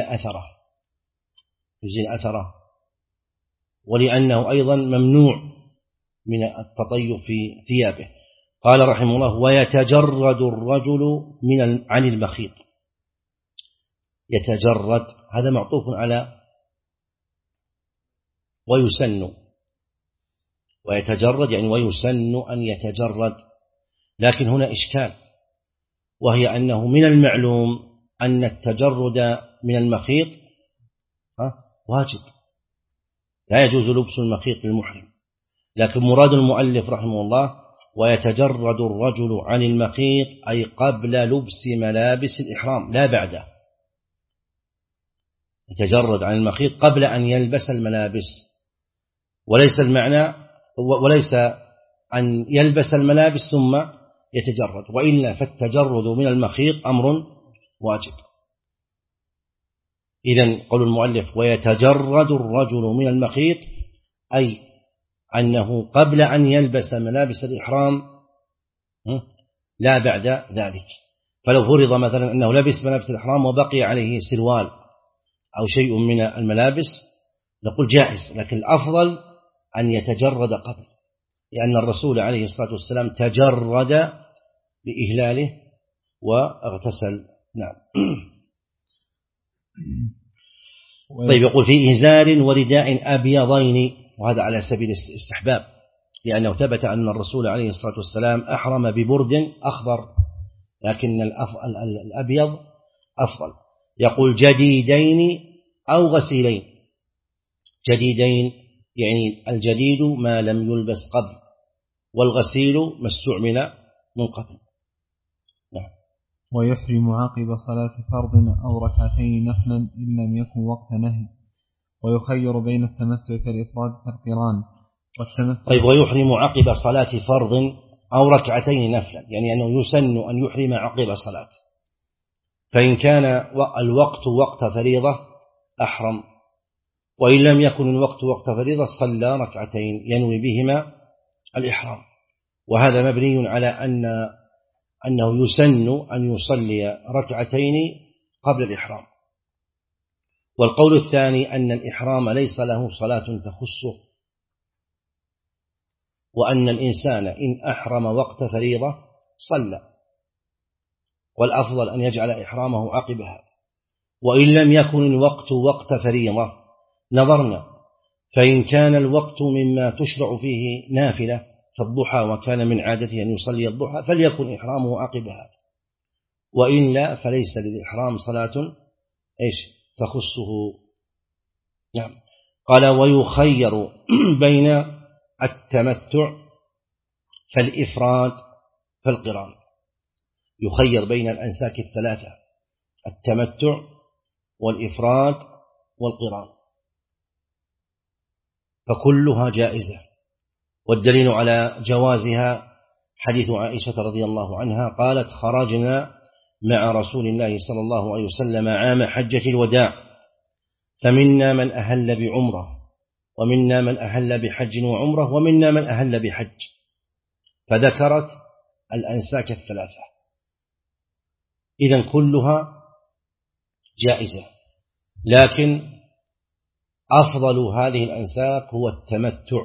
أثره، ولأنه أيضا ممنوع من التطيب في ثيابه. قال رحمه الله: ويتجرد الرجل عن المخيط. يتجرد هذا معطوف على ويسن، ويتجرد يعني ويسن أن يتجرد، لكن هنا إشكال، وهي أنه من المعلوم أن التجرد من المخيط واجب، لا يجوز لبس المخيط للمحرم، لكن مراد المؤلف رحمه الله ويتجرد الرجل عن المخيط أي قبل لبس ملابس الإحرام لا بعده، يتجرد عن المخيط قبل أن يلبس الملابس، وليس المعنى وليس أن يلبس الملابس ثم يتجرد، وإلا فالتجرد من المخيط أمر واجب. إذن قول المؤلف ويتجرد الرجل من المخيط أي أنه قبل أن يلبس ملابس الإحرام لا بعد ذلك. فلو فرض مثلا أنه لبس ملابس الإحرام وبقي عليه سروال أو شيء من الملابس نقول جائز، لكن الأفضل أن يتجرد قبل، لأن الرسول عليه الصلاة والسلام تجرد لإهلاله واغتسل. نعم. طيب، يقول في إزار ورداء أبيضين، وهذا على سبيل الاستحباب، لأنه ثبت أن الرسول عليه الصلاة والسلام أحرم ببرد أخضر، لكن الأبيض أفضل. يقول جديدين أو غسيلين. جديدين يعني الجديد ما لم يلبس قبل، والغسيل ما استعمل من قبل. نعم. ويحرم عقب صلاة فرض أو ركعتين نفلا إن لم يكن وقت نهي، ويخير بين التمتع كالإفراد كالقران. طيب، ويحرم عقب صلاة فرض أو ركعتين نفلا، يعني أنه يسن أن يحرم عقب صلاة، فإن كان الوقت وقت فريضة أحرم، وإن لم يكن الوقت وقت فريضة صلى ركعتين ينوي بهما الإحرام، وهذا مبني على أنه يسن أن يصلي ركعتين قبل الإحرام. والقول الثاني أن الإحرام ليس له صلاة تخصه، وأن الإنسان إن أحرم وقت فريضة صلى، والأفضل أن يجعل إحرامه عقبها. وإن لم يكن الوقت وقت فريضة نظرنا، فإن كان الوقت مما تشرع فيه نافلة كالضحى وكان من عادته أن يصلي الضحى فليكن إحرامه عقبها، وإن لا فليس للإحرام صلاة تخصه. نعم. قال ويخير بين التمتع فالإفراد فالقران، يخير بين الأنساك الثلاثة: التمتع والإفراد والقران، فكلها جائزة. والدليل على جوازها حديث عائشة رضي الله عنها قالت: خرجنا مع رسول الله صلى الله عليه وسلم عام حجة الوداع، فمنا من أهل بعمرة، ومنا من أهل بحج وعمرة، ومنا من أهل بحج، فذكرت الأنساك الثلاثة. إذن كلها جائزة، لكن أفضل هذه الأنساك هو التمتع،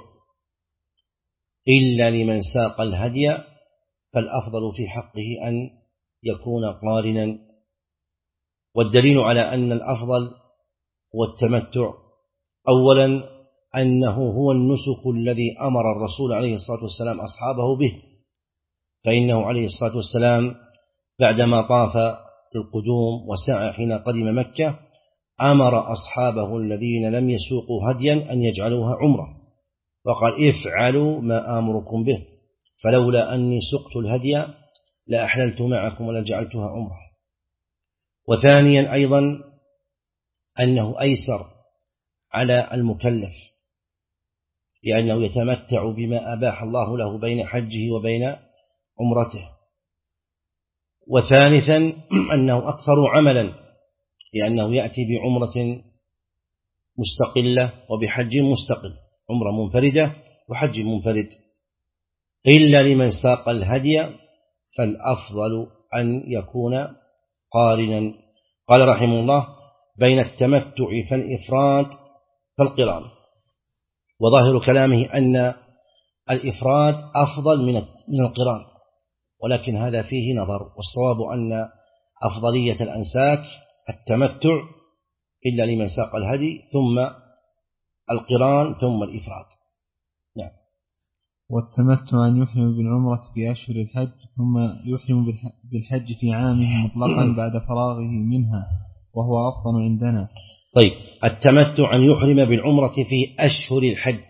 إلا لمن ساق الهدي فالأفضل في حقه أن يكون قارنا. والدليل على أن الأفضل هو التمتع أولا أنه هو النسك الذي أمر الرسول عليه الصلاة والسلام أصحابه به، فإنه عليه الصلاة والسلام بعدما طاف القدوم وسعى حين قدم مكة أمر أصحابه الذين لم يسوقوا هديا أن يجعلوها عمرة، وقال: افعلوا ما آمركم به، فلولا أني سقت الهدي لأحللت معكم ولجعلتها عمرة. وثانيا أيضا أنه أيسر على المكلف، لأنه يتمتع بما أباح الله له بين حجه وبين عمرته. وثالثا أنه أكثر عملا، لأنه يأتي بعمرة مستقلة وبحج مستقل، عمرة منفردة وحج منفرد. إلا لمن ساق الهدي فالأفضل أن يكون قارنا. قال رحمه الله: بين التمتع فالإفراد فالقران. وظاهر كلامه أن الإفراد أفضل من القران، ولكن هذا فيه نظر، والصواب أن أفضلية الأنساك التمتع إلا لمن ساق الهدي، ثم القران، ثم الإفراد. نعم. والتمتع أن يحرم بالعمرة في أشهر الحج ثم يحرم بالحج في عامه مطلقا بعد فراغه منها، وهو أفضل عندنا. طيب، التمتع أن يحرم بالعمرة في أشهر الحج،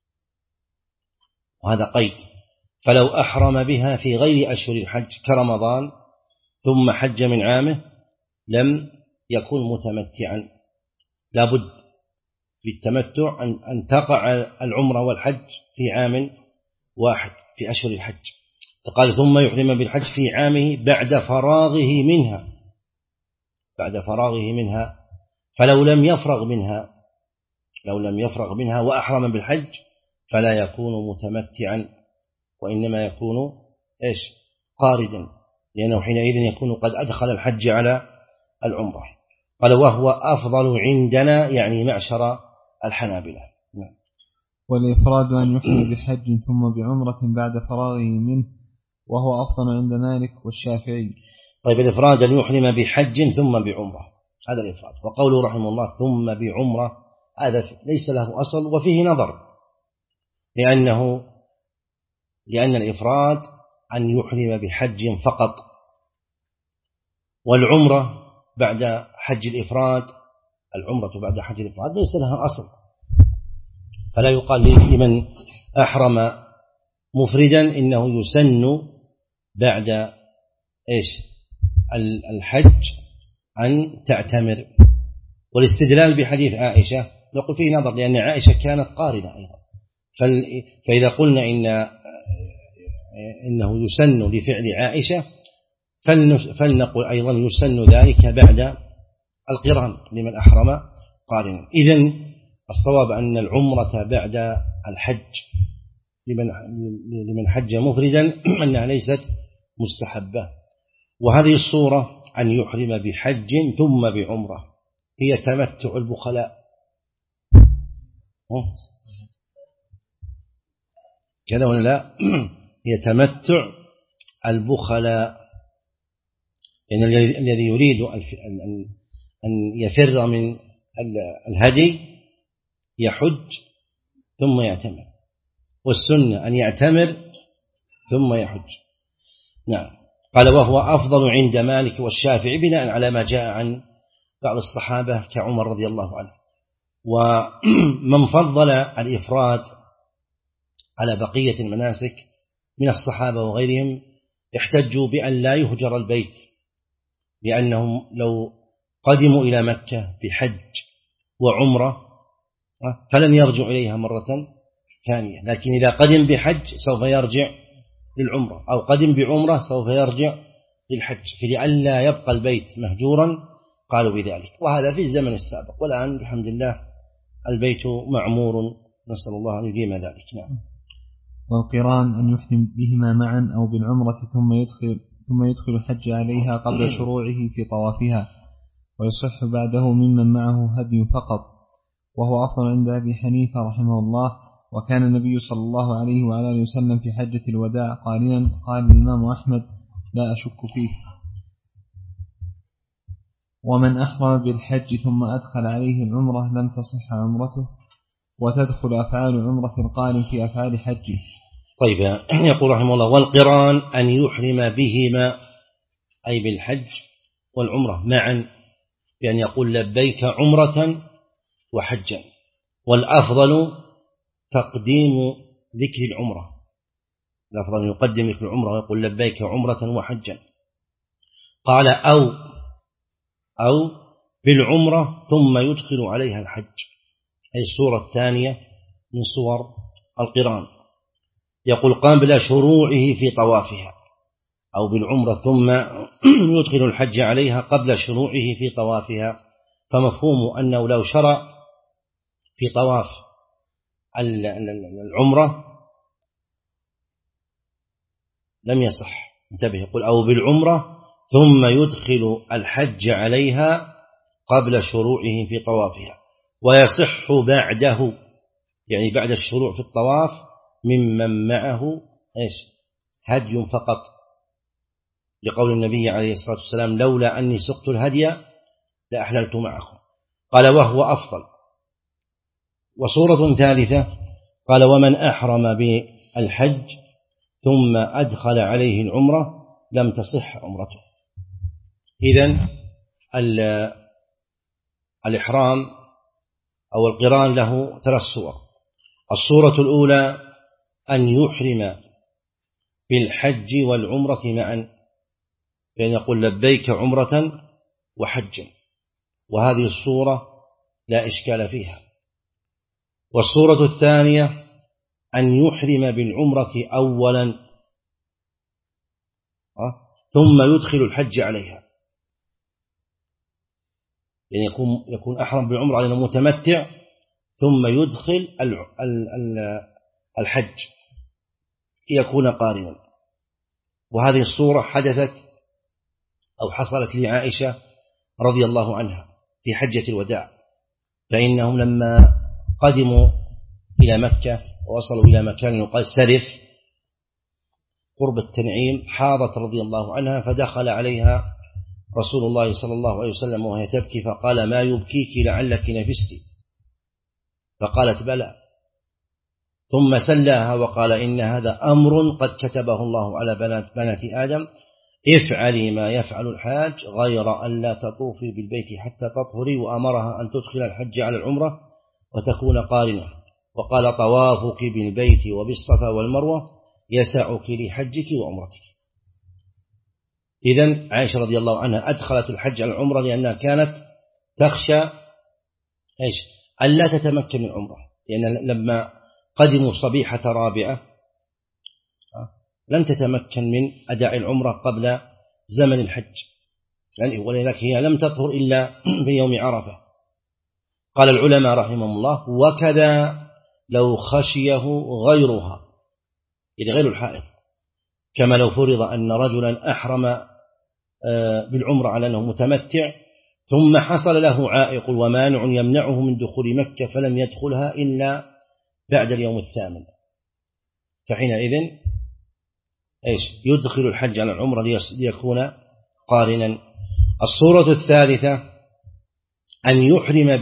وهذا قيد، فلو أحرم بها في غير أشهر الحج كرمضان ثم حج من عامه لم يكن متمتعا. لابد بالتمتع أن تقع العمرة والحج في عام واحد في أشهر الحج. فقال: ثم يحرم بالحج في عامه بعد فراغه منها. فلو لم يفرغ منها وأحرم بالحج فلا يكون متمتعا، وإنما يكون قاردا، لأنه حينئذ يكون قد أدخل الحج على العمرة. قال: وهو أفضل عندنا، يعني معشر الحنابلة. والإفراد أن يحرم بحج ثم بعمرة بعد فراغه منه، وهو أفضل عند مالك والشافعي. طيب، الإفراد أن يحرم بحج ثم بعمرة، هذا الإفراد. وقوله رحمه الله ثم بعمرة، هذا ليس له أصل وفيه نظر، لأن الإفراد أن يحرم بحج فقط، والعمرة بعد حج الإفراد، ليس لها أصل. فلا يقال لمن أحرم مفردا إنه يسن بعد الحج أن تعتمر. والاستدلال بحديث عائشة نقول فيه نظر، لأن عائشة كانت قارنة أيضا. فإذا قلنا إنه يسن لفعل عائشة فلنقول أيضا يسن ذلك بعد القران لمن أحرم قارنا. إذن الصواب أن العمرة بعد الحج لمن حج مفردا أنها ليست مستحبة. وهذه الصورة أن يحرم بحج ثم بعمرة هي تمتع البخلاء، كذا ولا لا؟ هي تمتع البخلاء، يعني الذي يريد أن يفر من الهدي يحج ثم يعتمر، والسنة أن يعتمر ثم يحج. نعم. قال: وهو أفضل عند مالك والشافعي، بناء على ما جاء عن بعض الصحابة كعمر رضي الله عنه. ومن فضل الإفراد على بقية المناسك من الصحابة وغيرهم احتجوا بأن لا يهجر البيت، لأنهم لو قدموا إلى مكة بحج وعمرة فلن يرجع إليها مرة ثانية، لكن إذا قدم بحج سوف يرجع للعمرة، أو قدم بعمرة سوف يرجع للحج، فلئلا يبقى البيت مهجورا قالوا بذلك. وهذا في الزمن السابق، والآن الحمد لله البيت معمور، نسأل الله أن يديم ذلك. نعم. والقران أن يحرم بهما معا أو بالعمرة ثم يدخل الحج عليها قبل شروعه في طوافها، ويصح بعده ممن معه هدي فقط، وهو أفضل عند أبي حنيفة رحمه الله. وكان النبي صلى الله عليه وعلى آله وسلم في حجة الوداع قارنا. قال الإمام أحمد: لا أشك فيه. ومن أحرم بالحج ثم أدخل عليه العمرة لم تصح عمرته، وتدخل أفعال عمرة القارن في أفعال حجه. طيب، يقول رحمه الله: والقران أن يحرم بهما، أي بالحج والعمرة معا، بأن يقول لبيك عمرة وحجا، والأفضل تقديم ذكر العمرة، الأفضل أن يقدم ذكر العمرة ويقول لبيك عمرة وحجا. قال: أو بالعمرة ثم يدخل عليها الحج، أي الصورة الثانية من صور القران. يقول: قبل شروعه في طوافها، أو بالعمرة ثم يدخل الحج عليها قبل شروعه في طوافها. فمفهوم أنه لو شرع في طواف العمرة لم يصح. انتبه، يقول: أو بالعمرة ثم يدخل الحج عليها قبل شروعه في طوافها، ويصح بعده، يعني بعد الشروع في الطواف، ممن معه هدي فقط، لقول النبي عليه الصلاة والسلام: لولا أني سقت الهدي لأحللت معكم. قال: وهو أفضل. وصورة ثالثة قال: ومن أحرم بالحج ثم أدخل عليه العمرة لم تصح عمرته. إذن الإحرام أو القران له 3 صور. الصورة الأولى أن يحرم بالحج والعمرة معا، بأن يقول لبيك عمرة وحجا، وهذه الصورة لا إشكال فيها. والصورة الثانية أن يحرم بالعمرة أولا ثم يدخل الحج عليها، يعني يكون أحرم بالعمرة على أنه متمتع ثم يدخل الحج يكون قارنا. وهذه الصورة حدثت أو حصلت لعائشة رضي الله عنها في حجة الوداع، فإنهم لما قدموا إلى مكة ووصلوا إلى مكان يقال سرف قرب التنعيم، حاضت رضي الله عنها، فدخل عليها رسول الله صلى الله عليه وسلم وهي تبكي، فقال: ما يبكيك لعلك نفست؟ فقالت: بلى. ثم سلاها وقال: إن هذا أمر قد كتبه الله على بنات آدم، افعلي ما يفعل الحاج غير أن لا تطوفي بالبيت حتى تطهري. وأمرها أن تدخل الحج على العمرة وتكون قارنة، وقال: طوافك بالبيت وبالصفا والمروة يسعك لحجك وعمرتك. إذن عائشة رضي الله عنها أدخلت الحج على العمرة لأنها كانت تخشى ألا تتمكن من العمرة، لأن لما قدموا صبيحة رابعة لن تتمكن من أداء العمرة قبل زمن الحج، ولذلك هي لم تطهر إلا في يوم عرفة. قال العلماء رحمهم الله: وكذا لو خشيه غيرها، يعني غير الحائض، كما لو فرض أن رجلا أحرم بالعمرة على أنه متمتع ثم حصل له عائق ومانع يمنعه من دخول مكة فلم يدخلها إلا بعد اليوم الثامن، فحينئذ يدخل الحج على العمرة ليكون قارنا. الصورة الثالثة أن يحرم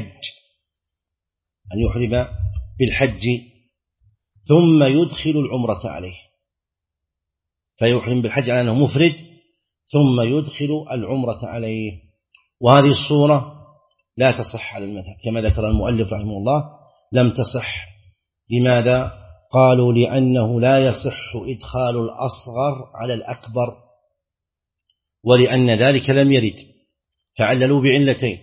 بالحج ثم يدخل العمرة عليه، فيحرم بالحج على أنه مفرد ثم يدخل العمرة عليه، وهذه الصورة لا تصح على المذهب كما ذكر المؤلف رحمه الله، لم تصح. لماذا؟ قالوا: لأنه لا يصح إدخال الأصغر على الأكبر، ولأن ذلك لم يرد، فعللوا بعلتين.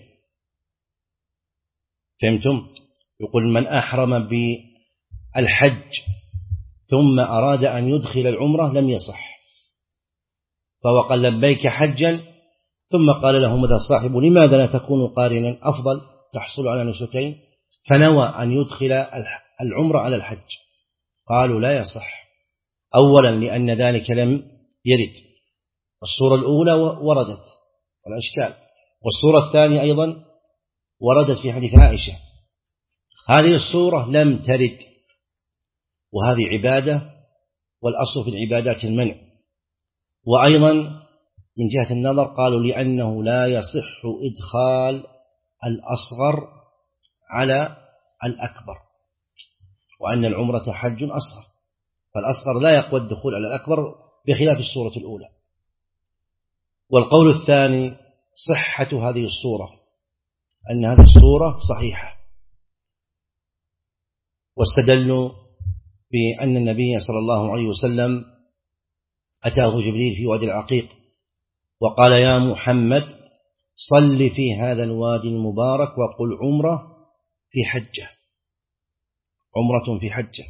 فهمتم؟ يقول: من أحرم بالحج ثم أراد أن يدخل العمرة لم يصح، فهو قال: لبيك حجا، ثم قال له ماذا صاحب: لماذا لا تكون قارنا أفضل تحصل على نسكين؟ فنوى أن يدخل العمرة على الحج. قالوا: لا يصح، أولا لأن ذلك لم يرد، الصورة الأولى وردت ولا إشكال، والصورة الثانية أيضا وردت في حديث عائشة، هذه الصورة لم ترد، وهذه عبادة، والأصل في العبادات المنع. وأيضا من جهة النظر قالوا: لأنه لا يصح إدخال الأصغر على الأكبر، وأن العمرة حج أصغر، فالأصغر لا يقوى الدخول على الأكبر بخلاف الصورة الأولى. والقول الثاني صحة هذه الصورة، أن هذه الصورة صحيحة، واستدلوا بأن النبي صلى الله عليه وسلم أتاه جبريل في وادي العقيق وقال: يا محمد صل في هذا الوادي المبارك وقل عمرة في حجة، عمرة في حجة.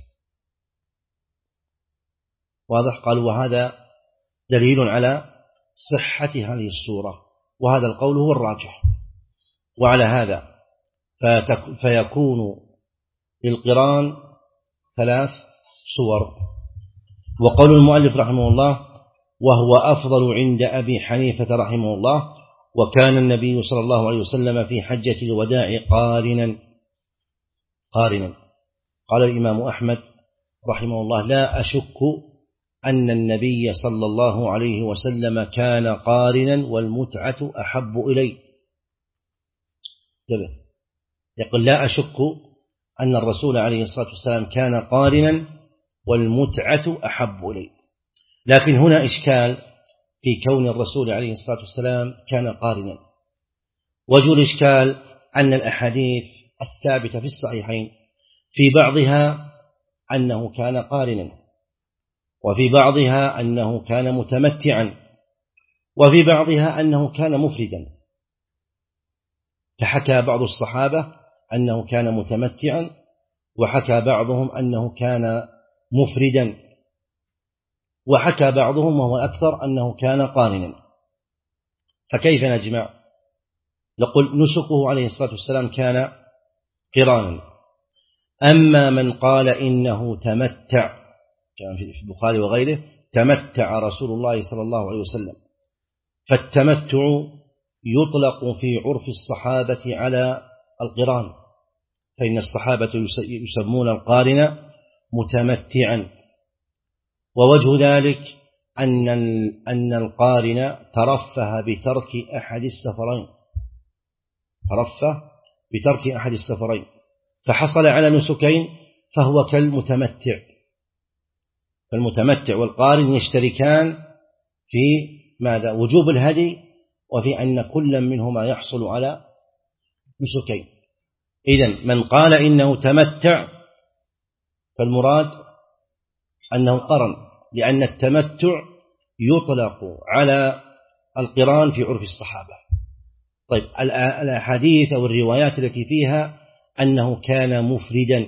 واضح؟ قالوا: وهذا دليل على صحة هذه الصورة، وهذا القول هو الراجح. وعلى هذا فيكون للقران 3 صور. وقول المؤلف رحمه الله: وهو أفضل عند أبي حنيفة رحمه الله. وكان النبي صلى الله عليه وسلم في حجة الوداع قارنا. قال الإمام أحمد رحمه الله: لا أشك أن النبي صلى الله عليه وسلم كان قارنا والمتعة أحب إلي. يقول: لا أشك أن الرسول عليه الصلاة والسلام كان قارنا والمتعة أحب إلي. لكن هنا إشكال في كون الرسول عليه الصلاة والسلام كان قارنا. وجه الإشكال أن الأحاديث الثابتة في الصحيحين في بعضها أنه كان قارنا، وفي بعضها أنه كان متمتعا، وفي بعضها أنه كان مفردا. فحكى بعض الصحابة أنه كان متمتعا، وحكى بعضهم أنه كان مفردا، وحكى بعضهم وهو أكثر أنه كان قارنا. فكيف نجمع؟ نقول نسكه عليه الصلاة والسلام كان قرانا. أما من قال إنه تمتع، كان في البخاري وغيره: تمتع رسول الله صلى الله عليه وسلم. فالتمتع يطلق في عرف الصحابة على القران، فإن الصحابة يسمون القارن متمتعا. ووجه ذلك أن القارن ترفه بترك أحد السفرين، فحصل على نسكين، فهو كالمتمتع. فالمتمتع والقارن يشتركان في ماذا؟ وجوب الهدي، وفي أن كل منهما يحصل على نسكين. إذن من قال إنه تمتع فالمراد أنه قرن، لأن التمتع يطلق على القران في عرف الصحابة. طيب، الأحاديث أو الروايات التي فيها أنه كان مفردا،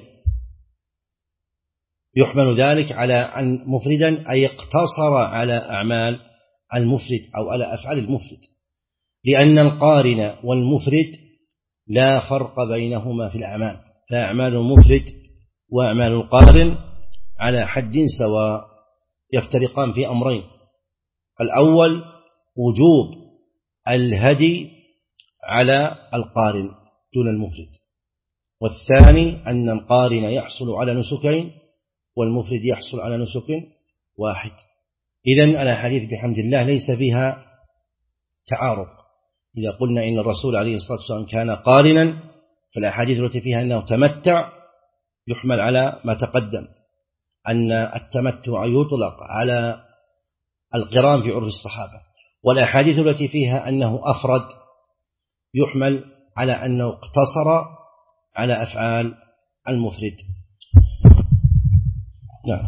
يحمل ذلك على أن مفردا أي اقتصر على أعمال المفرد أو على أفعال المفرد، لأن القارن والمفرد لا فرق بينهما في الأعمال، فأعمال المفرد وأعمال القارن على حد سواء، يفترقان في أمرين: الأول وجوب الهدي على القارن دون المفرد، والثاني أن القارن يحصل على نسكين والمفرد يحصل على نسك واحد. إذن الأحاديث بحمد الله ليس فيها تعارض. إذا قلنا إن الرسول عليه الصلاة والسلام كان قارنا، فالأحاديث التي فيها أنه تمتع يحمل على ما تقدم، أن التمتع يطلق على القران في عرف الصحابة، والأحاديث التي فيها أنه أفرد يحمل على أنه اقتصر على أفعال المفرد. نعم.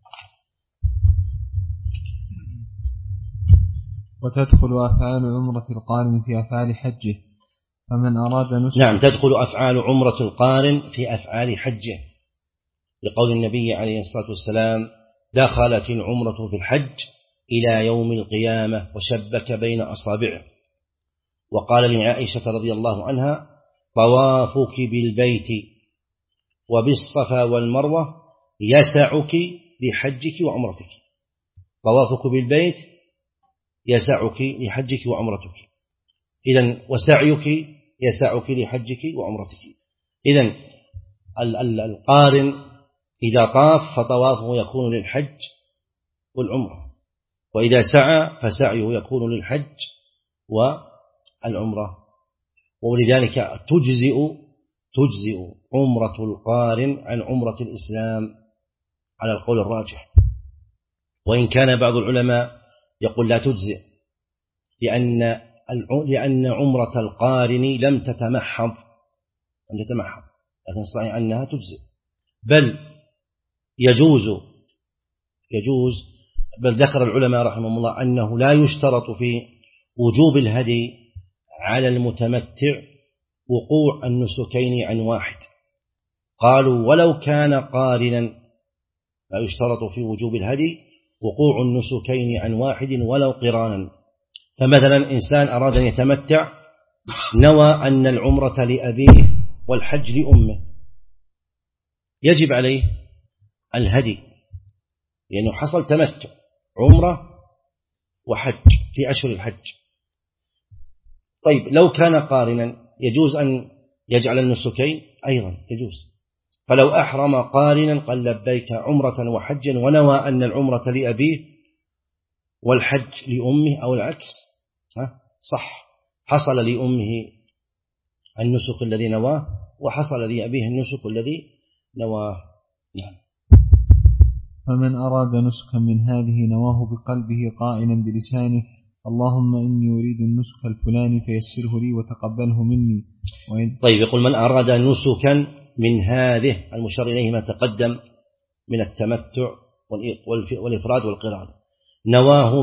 وتدخل أفعال عمرة القارن في أفعال حجه، فمن أراد نسك. نعم، تدخل أفعال عمرة القارن في أفعال حجه، لقول النبي عليه الصلاة والسلام: دخلت العمرة في الحج إلى يوم القيامة وشبك بين أصابعه. وقال لعائشة رضي الله عنها: طوافك بالبيت وبالصفا والمروة يسعك لحجك وعمرتك. طوافك بالبيت يسعك لحجك وعمرتك، إذن وسعيك يسعك لحجك وعمرتك. إذن القارن إذا طاف فطوافه يكون للحج والعمرة، وإذا سعى فسعيه يكون للحج والعمرة. ولذلك تجزئ عمرة القارن عن عمرة الإسلام على القول الراجح، وإن كان بعض العلماء يقول لا تجزئ، لأن عمرة القارن لم تتمحض، لكن صحيح أنها تجزئ، بل يجوز بل ذكر العلماء رحمهم الله أنه لا يشترط في وجوب الهدي على المتمتع وقوع النسكين عن واحد. قالوا ولو كان قارنا لا يشترط في وجوب الهدي وقوع النسكين عن واحد ولو قرانا. فمثلا إنسان أراد أن يتمتع، نوى أن العمرة لأبيه والحج لأمه، يجب عليه الهدي، لأنه حصل تمتع، عمرة وحج في أشهر الحج. طيب لو كان قارنا يجوز أن يجعل النسكين أيضا يجوز، فلو أحرم قارنا قال لبيك عمرة وحجا ونوى أن العمرة لأبيه والحج لأمه أو العكس صح، حصل لأمه النسك الذي نواه وحصل لأبيه النسك الذي نواه. نعم. فمن أراد نسكا من هذه نواه بقلبه قائلا بلسانه اللهم إني أريد النسك الفلاني فيسره لي وتقبله مني. طيب يقول من أراد نسكا من هذه، المشار إليه ما تقدم من التمتع والإفراد والقران، نواه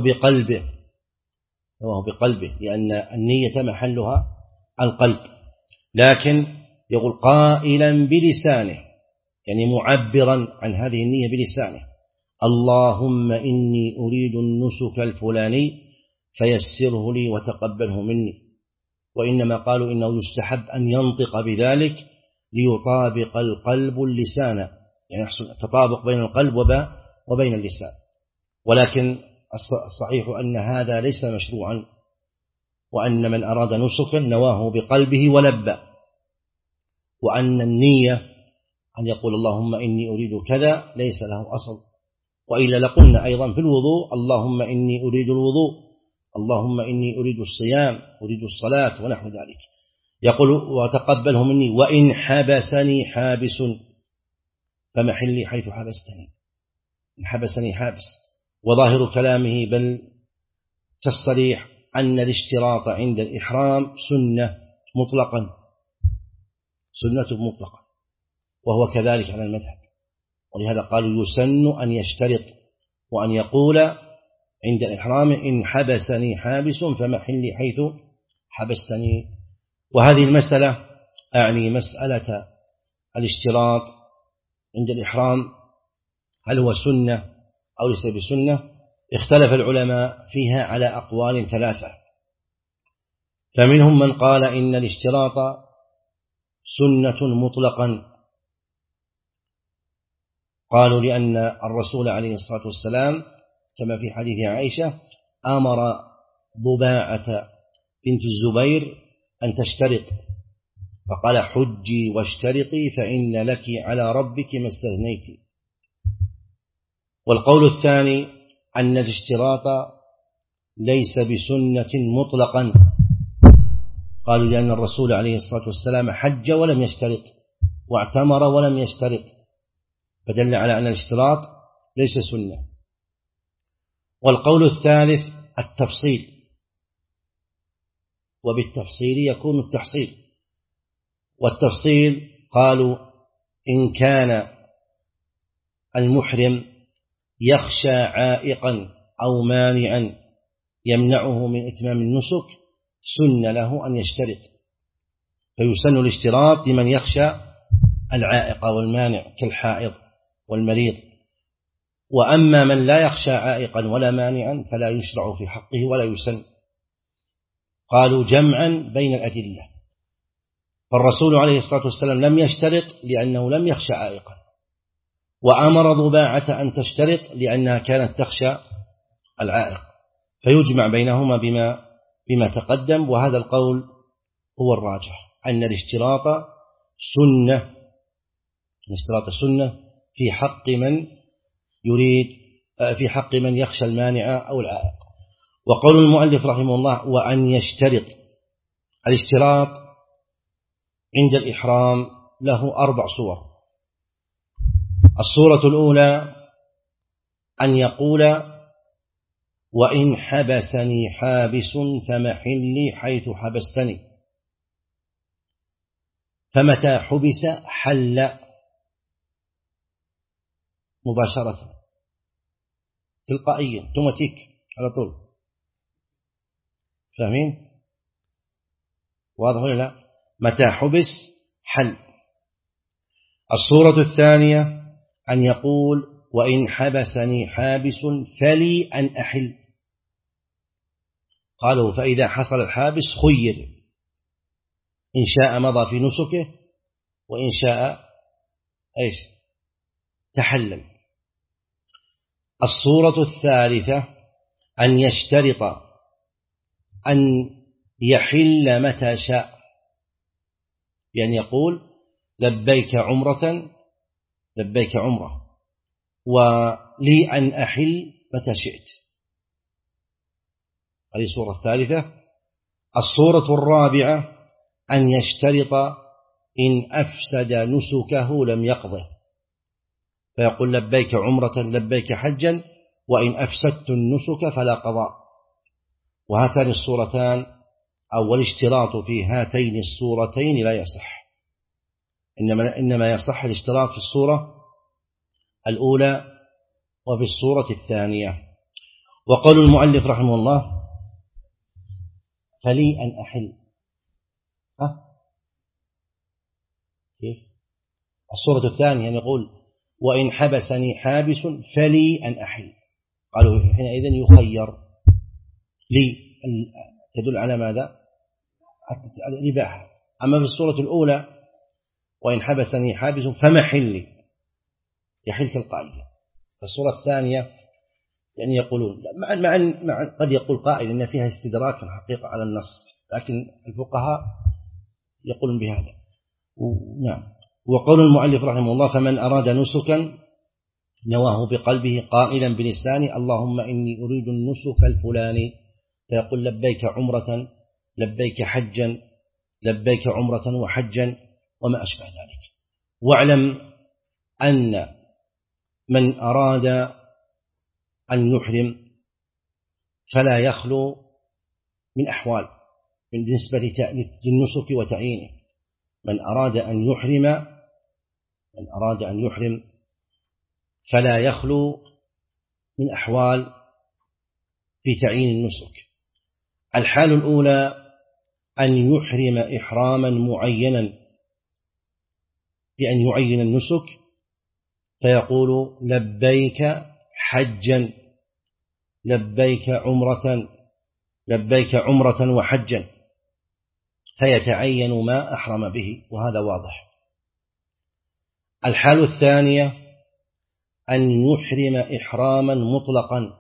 بقلبه لأن النية محلها القلب، لكن يقول قائلا بلسانه يعني معبرا عن هذه النية بلسانه اللهم إني أريد النسك الفلاني فيسره لي وتقبله مني. وإنما قالوا إنه يستحب أن ينطق بذلك ليطابق القلب اللسان، يعني يحصل تطابق بين القلب وبين اللسان، ولكن الصحيح أن هذا ليس مشروعا، وأن من أراد نسكا نواه بقلبه ولبى، وأن النية أن يقول اللهم إني أريد كذا ليس له أصل، وإلا لقلنا أيضا في الوضوء اللهم إني أريد الوضوء، اللهم إني أريد الصيام، أريد الصلاة ونحو ذلك. يقول وتقبله مني وإن حبسني حابس فمحلي حيث حبستني، إن حبسني حابس. وظاهر كلامه بل كالصريح أن الاشتراط عند الإحرام سنة مطلقا، وهو كذلك على المذهب، ولهذا قالوا يسن أن يشترط وأن يقول عند الإحرام إن حبسني حابس فمحلي حيث حبستني. وهذه المسألة أعني مسألة الاشتراط عند الإحرام هل هو سنة أو ليس بسنة، اختلف العلماء فيها على أقوال ثلاثة. فمنهم من قال إن الاشتراط سنة مطلقا، قالوا لأن الرسول عليه الصلاة والسلام كما في حديث عائشة أمر ضباعة بنت الزبير أن تشترط، فقال حجي واشترطي فإن لك على ربك ما استثنيت. والقول الثاني أن الاشتراط ليس بسنة مطلقا، قالوا لأن الرسول عليه الصلاة والسلام حج ولم يشترط واعتمر ولم يشترط، فدل على أن الاشتراط ليس سنة. والقول الثالث التفصيل، وبالتفصيل يكون التحصيل. والتفصيل قالوا إن كان المحرم يخشى عائقا أو مانعا يمنعه من إتمام النسك سن له أن يشترط، فيسن الاشتراط لمن يخشى العائق والمانع كالحائض والمريض. وأما من لا يخشى عائقا ولا مانعا فلا يشرع في حقه ولا يسن. قالوا جمعا بين الأدلة، فالرسول عليه الصلاة والسلام لم يشترط لأنه لم يخشى عائقا، وأمر ضباعة أن تشترط لأنها كانت تخشى العائق، فيجمع بينهما بما تقدم. وهذا القول هو الراجح أن الاشتراط سنة في حق من يريد، في حق من يخشى المانع أو العائق. وقول المؤلف رحمه الله وأن يشترط، الاشتراط عند الإحرام له 4 صور. الصورة الأولى أن يقول وإن حبسني حابس فمحلي حيث حبستني، فمتى حبس حل مباشرة تلقائيا توماتيك على طول. فاهمين؟ واضح ولا لا؟ متى حبس حل. الصورة الثانية أن يقول وإن حبسني حابس فلي أن أحل، قالوا فإذا حصل الحابس خير، إن شاء مضى في نسكه وإن شاء تحلل. الصورة الثالثة أن يشترط أن يحل متى شاء، يعني يقول لبيك عمرة لبيك عمرة ولي أن أحل متى شئت. هذه الصورة الثالثة. الصورة الرابعة أن يشترط إن أفسد نسكه لم يقضه، فيقول لبيك عمرة لبيك حجا وإن أفسدت النسك فلا قضاء. وهاتان الصورتان أو الاشتراط في هاتين الصورتين لا يصح، إنما يصح الاشتراط في الصورة الأولى وفي الصورة الثانية. وقول المؤلف رحمه الله فلي أن أحل. كيف؟ الصورة الثانية يقول وإن حبسني حابس فلي أن أحل، قالوا حينئذ يخير. لي تدل على ماذا؟ الإباحة. أما في الصورة الأولى وإن حبسني حابس فمحلي، يحل كالقائل. الصورة الثانية يعني يقولون مع قد يقول قائل إن فيها استدراك في الحقيقة على النص، لكن الفقهاء يقولون بهذا. نعم. وقول المؤلف رحمه الله فمن أراد نسكا نواه بقلبه قائلا بلسانه اللهم إني أريد النسك الفلاني، فيقول لبيك عمرة لبيك حجا لبيك عمرة وحجا وما أشبه ذلك. واعلم أن من أراد أن يحرم فلا يخلو من أحوال بالنسبة للنسك وتعيينه. من أراد أن يحرم فلا يخلو من أحوال في تعيين النسك. الحال الأولى أن يحرم إحراما معينا بأن يعين النسك، فيقول لبيك حجا لبيك عمرة وحجا، فيتعين ما أحرم به، وهذا واضح. الحال الثانية أن يحرم إحراما مطلقا،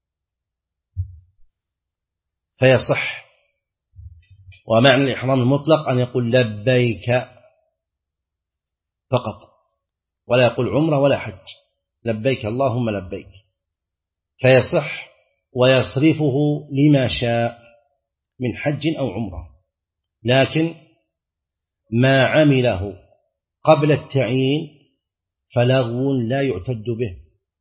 فيصح. ومعنى الإحرام المطلق أن يقول لبيك فقط، ولا يقول عمرة ولا حج، لبيك اللهم لبيك، فيصح ويصرفه لما شاء من حج أو عمرة. لكن ما عمله قبل التعيين فلغو لا يعتد به.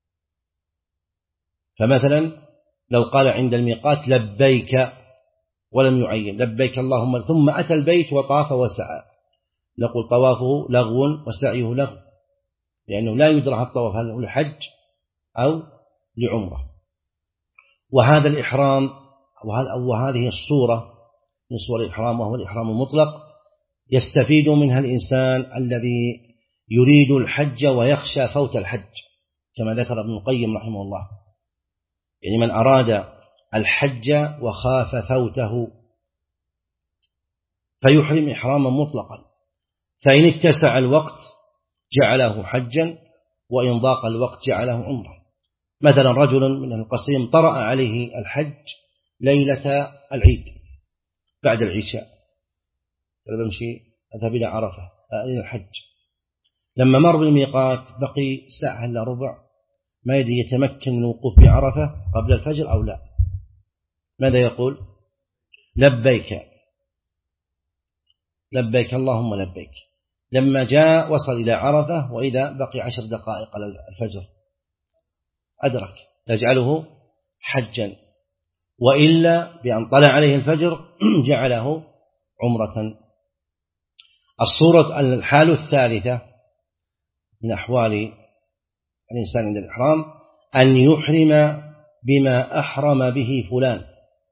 فمثلا لو قال عند الميقات لبيك ولم يعين لبيك اللهم، ثم أتى البيت وطاف وسعى، نقول طوافه لغو وسعيه لغو، لأنه لا يدرى الطواف هل لحج أو لعمرة. وهذا الإحرام وهذه الصورة من صور الإحرام وهو الإحرام المطلق يستفيد منها الإنسان الذي يريد الحج ويخشى فوت الحج، كما ذكر ابن القيم رحمه الله. يعني من أراد الحج وخاف فوته فيحرم إحراما مطلقا، فإن اتسع الوقت جعله حجا، وإن ضاق الوقت جعله عمرة. مثلا رجل من القصيم طرأ عليه الحج ليلة العيد بعد العشاء، قال بمشي أذهب إلى عرفة إلى الحج، لما مر بالميقات بقي ساعة إلا ربع، ما يدري يتمكن من الوقوف بعرفة قبل الفجر أو لا، ماذا يقول؟ لبيك اللهم لبيك. لما جاء وصل إلى عرفة وإذا بقي 10 دقائق على الفجر أدرك، يجعله حجا، وإلا بأن طلع عليه الفجر جعله عمرة. الحال الثالثة من أحوال الإنسان عند الإحرام أن يحرم بما أحرم به فلان،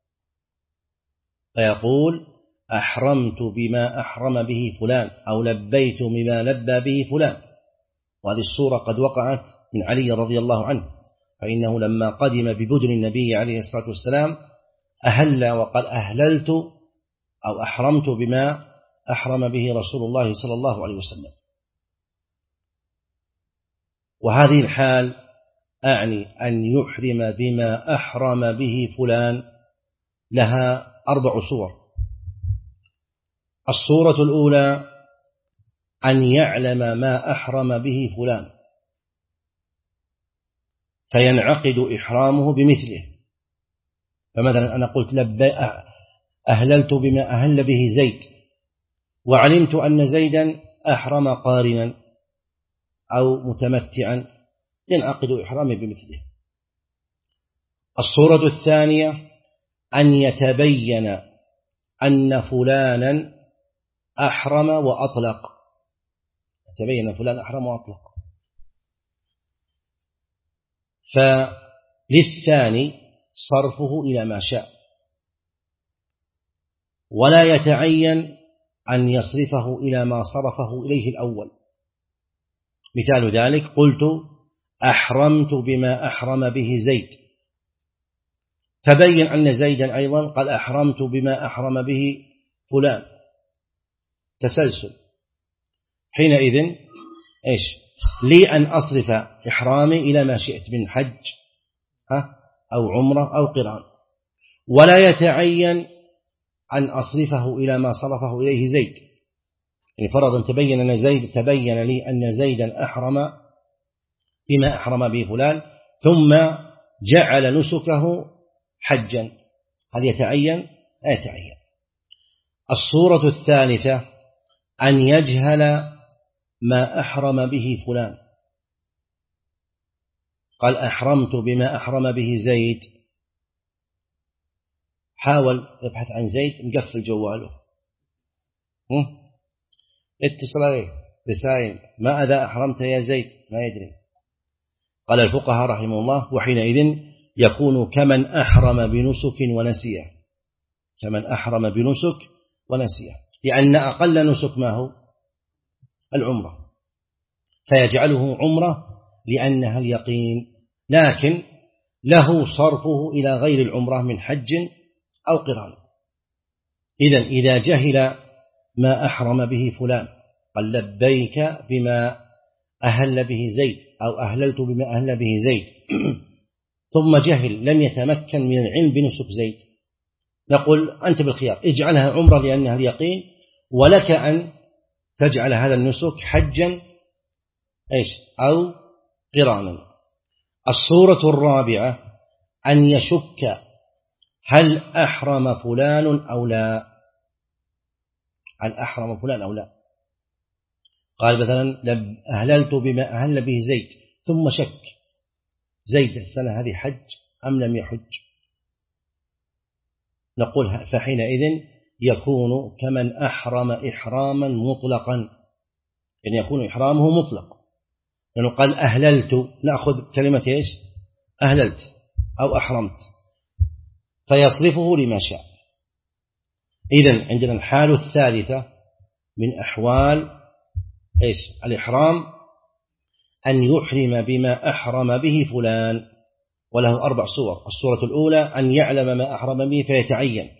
فيقول أحرمت بما أحرم به فلان أو لبيت بما لبى به فلان. وهذه الصورة قد وقعت من علي رضي الله عنه، فإنه لما قدم ببدن النبي عليه الصلاة والسلام أهل وقال أهللت أو أحرمت بما أحرم به رسول الله صلى الله عليه وسلم. وهذه الحال أعني أن يحرم بما أحرم به فلان لها 4 صور. الصورة الأولى أن يعلم ما أحرم به فلان فينعقد إحرامه بمثله. فمثلا أنا قلت أهللت بما أهل به زيد، وعلمت أن زيدا أحرم قارنا أو متمتعا، ينعقد إحرامي بمثله. الصورة الثانية أن يتبين أن فلانا أحرم وأطلق، يتبين فلان أحرم وأطلق، فللثاني صرفه إلى ما شاء، ولا يتعين أن يصرفه إلى ما صرفه إليه الأول. مثال ذلك قلت أحرمت بما أحرم به زيد، تبين أن زيدا أيضا قال أحرمت بما أحرم به فلان، تسلسل. حينئذ إيش لي أن أصرف إحرامي إلى ما شئت من حج أو عمرة أو قران، ولا يتعين أن أصرفه إلى ما صرفه إليه زيد. يعني فرضا تبين لي أن زيدا أحرم بما أحرم به فلان ثم جعل نسكه حجا، هل يتعين؟ لا يتعين. الصورة الثالثة أن يجهل ما أحرم به فلان، قال أحرمت بما أحرم به زيد، حاول يبحث عن زيد مقفل جواله، اتصل عليه رسائل ماذا أحرمت يا زيد، ما يدري. قال الفقهاء رحمه الله وحينئذ يكون كمن أحرم بنسك ونسيه، كمن أحرم بنسك ونسيه، لأن أقل نسك ما هو العمرة، فيجعله عمرة لأنها اليقين، لكن له صرفه إلى غير العمرة من حج أو قران. إذا جهل ما أحرم به فلان، قال لبيك بما أهل به زيد أو أهللت بما أهل به زيد ثم جهل لم يتمكن من العلم بنسك زيد، نقول أنت بالخيار، اجعلها عمرة لأنها اليقين، ولك أن تجعل هذا النسك حجا أو قرانا. الصورة الرابعة أن يشك هل أحرم فلان أو لا، هل أحرم فلان أو لا. قال مثلا أهللت بما أهل به زيد، ثم شك زيد السنة هذه حج أم لم يحج، نقول فحينئذ يكون كمن أحرم إحراما مطلقا، يعني يكون إحرامه مطلق، لأنه قال أهللت، نأخذ كلمة أهللت أو أحرمت، فيصرفه لما شاء. إذن عندنا الحال الثالثة من أحوال الإحرام أن يحرم بما أحرم به فلان، وله 4 صور. الصورة الأولى أن يعلم ما أحرم به فيتعين،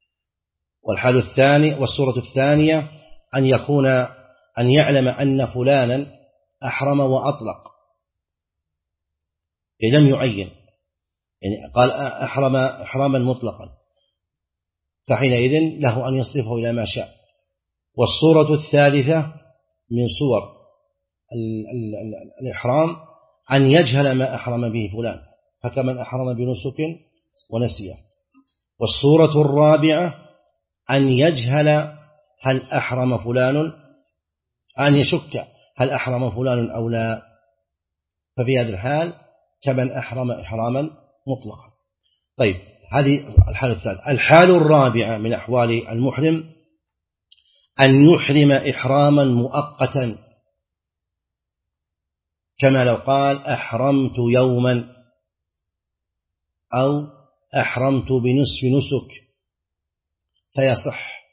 والصورة الثانية أن يعلم أن فلانا أحرم وأطلق، لم يعين، يعني قال أحرم إحراما مطلقا، فحينئذ له أن يصرفه إلى ما شاء. والصورة الثالثة من صور الإحرام أن يجهل ما أحرم به فلان، فكمن أحرم بنسك ونسيه. والصورة الرابعة أن يجهل هل أحرم فلان، أن يشك هل أحرم فلان أو لا، ففي هذا الحال كمن أحرم إحراما مطلقا. طيب هذه الحالة الثالثة. الحالة الرابعة من أحوال المحرم أن يحرم إحراما مؤقتا، كما لو قال أحرمت يوما أو أحرمت بنصف نسك، فيصح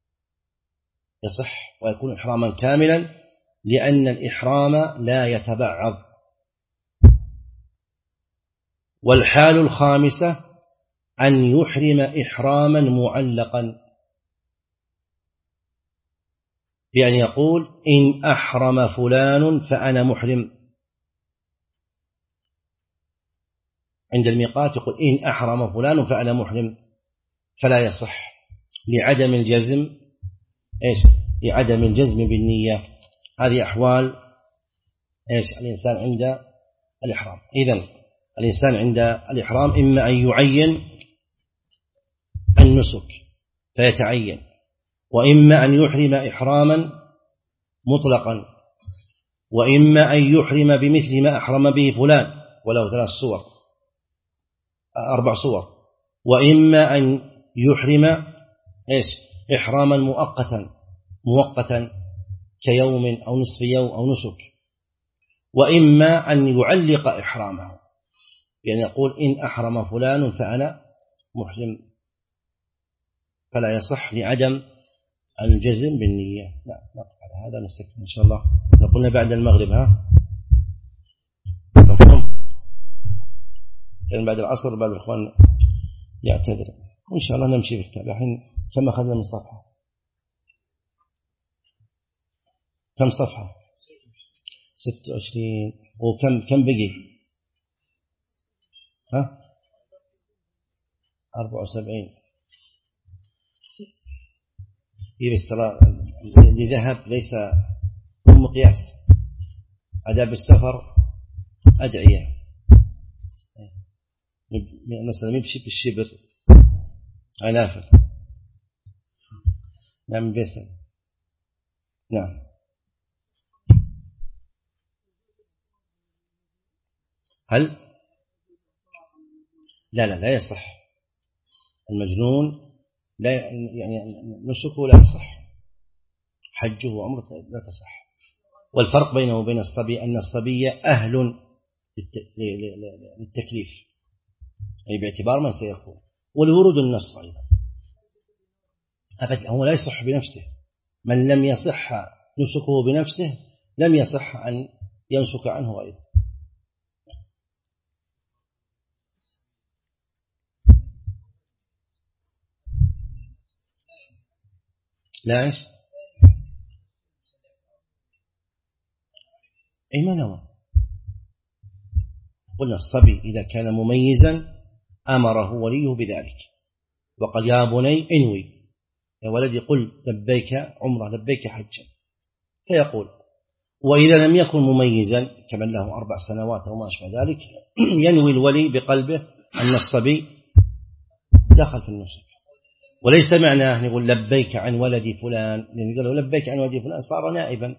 ويكون إحراما كاملا، لأن الإحرام لا يتبعض. والحال الخامسة أن يحرم إحراما معلقا، بأن يقول إن أحرم فلان فأنا محرم، عند الميقات يقول إن أحرم فلان فأنا محرم، فلا يصح لعدم الجزم. إيش؟ لعدم الجزم بالنية. هذه أحوال إيش الإنسان عند الإحرام. إذن الإنسان عند الإحرام إما أن يعين النسك فيتعين، وإما أن يحرم إحراما مطلقا، وإما أن يحرم بمثل ما أحرم به فلان ولو 4 صور، وإما أن يحرم إيش إحراما مؤقتا كيوم أو نصف يوم أو نسك، وإما أن يعلق إحرامه، يعني يقول إن أحرم فلان فأنا محرم، فلا يصح لعدم الجزم بالنية. لا نقف على هذا، نستكمل إن شاء الله. نقولنا بعد المغرب، مفهوم؟ يعني بعد العصر بعد الإخوان يعتذر، وإن شاء الله نمشي في الكتاب. الحين كم أخذنا من صفحة؟ كم صفحة؟ 26. وكم بقي؟ 74. بس ترى اللي ذهب ليس مقياس. آداب السفر أدعية، مثلا يمشي بالشبر عنافل. نعم بيسل. نعم. هل لا يصح المجنون، لا يعني نسكه لا يصح، حجه وعمرته لا تصح. والفرق بينه وبين الصبي أن الصبي أهل للتكليف، أي باعتبار من سيكون، ولورود النص أيضا. أبدا هو لا يصح بنفسه، من لم يصح نسكه بنفسه لم يصح أن ينسك عنه غيره. لا إيش؟ أي ما نوى. قلنا الصبي إذا كان مميزا أمره وليه بذلك، وقال يا بني انوي، يا ولدي قل لبيك عمره لبيك حجا، فيقول. وإذا لم يكن مميزا كمن له 4 سنوات أو ما أشبه ذلك ينوي الولي بقلبه أن الصبي دخل في النسك. وليس معناه نقول لبيك عن ولدي فلان، لأن قالوا لبيك عن ولدي فلان صار نائبا.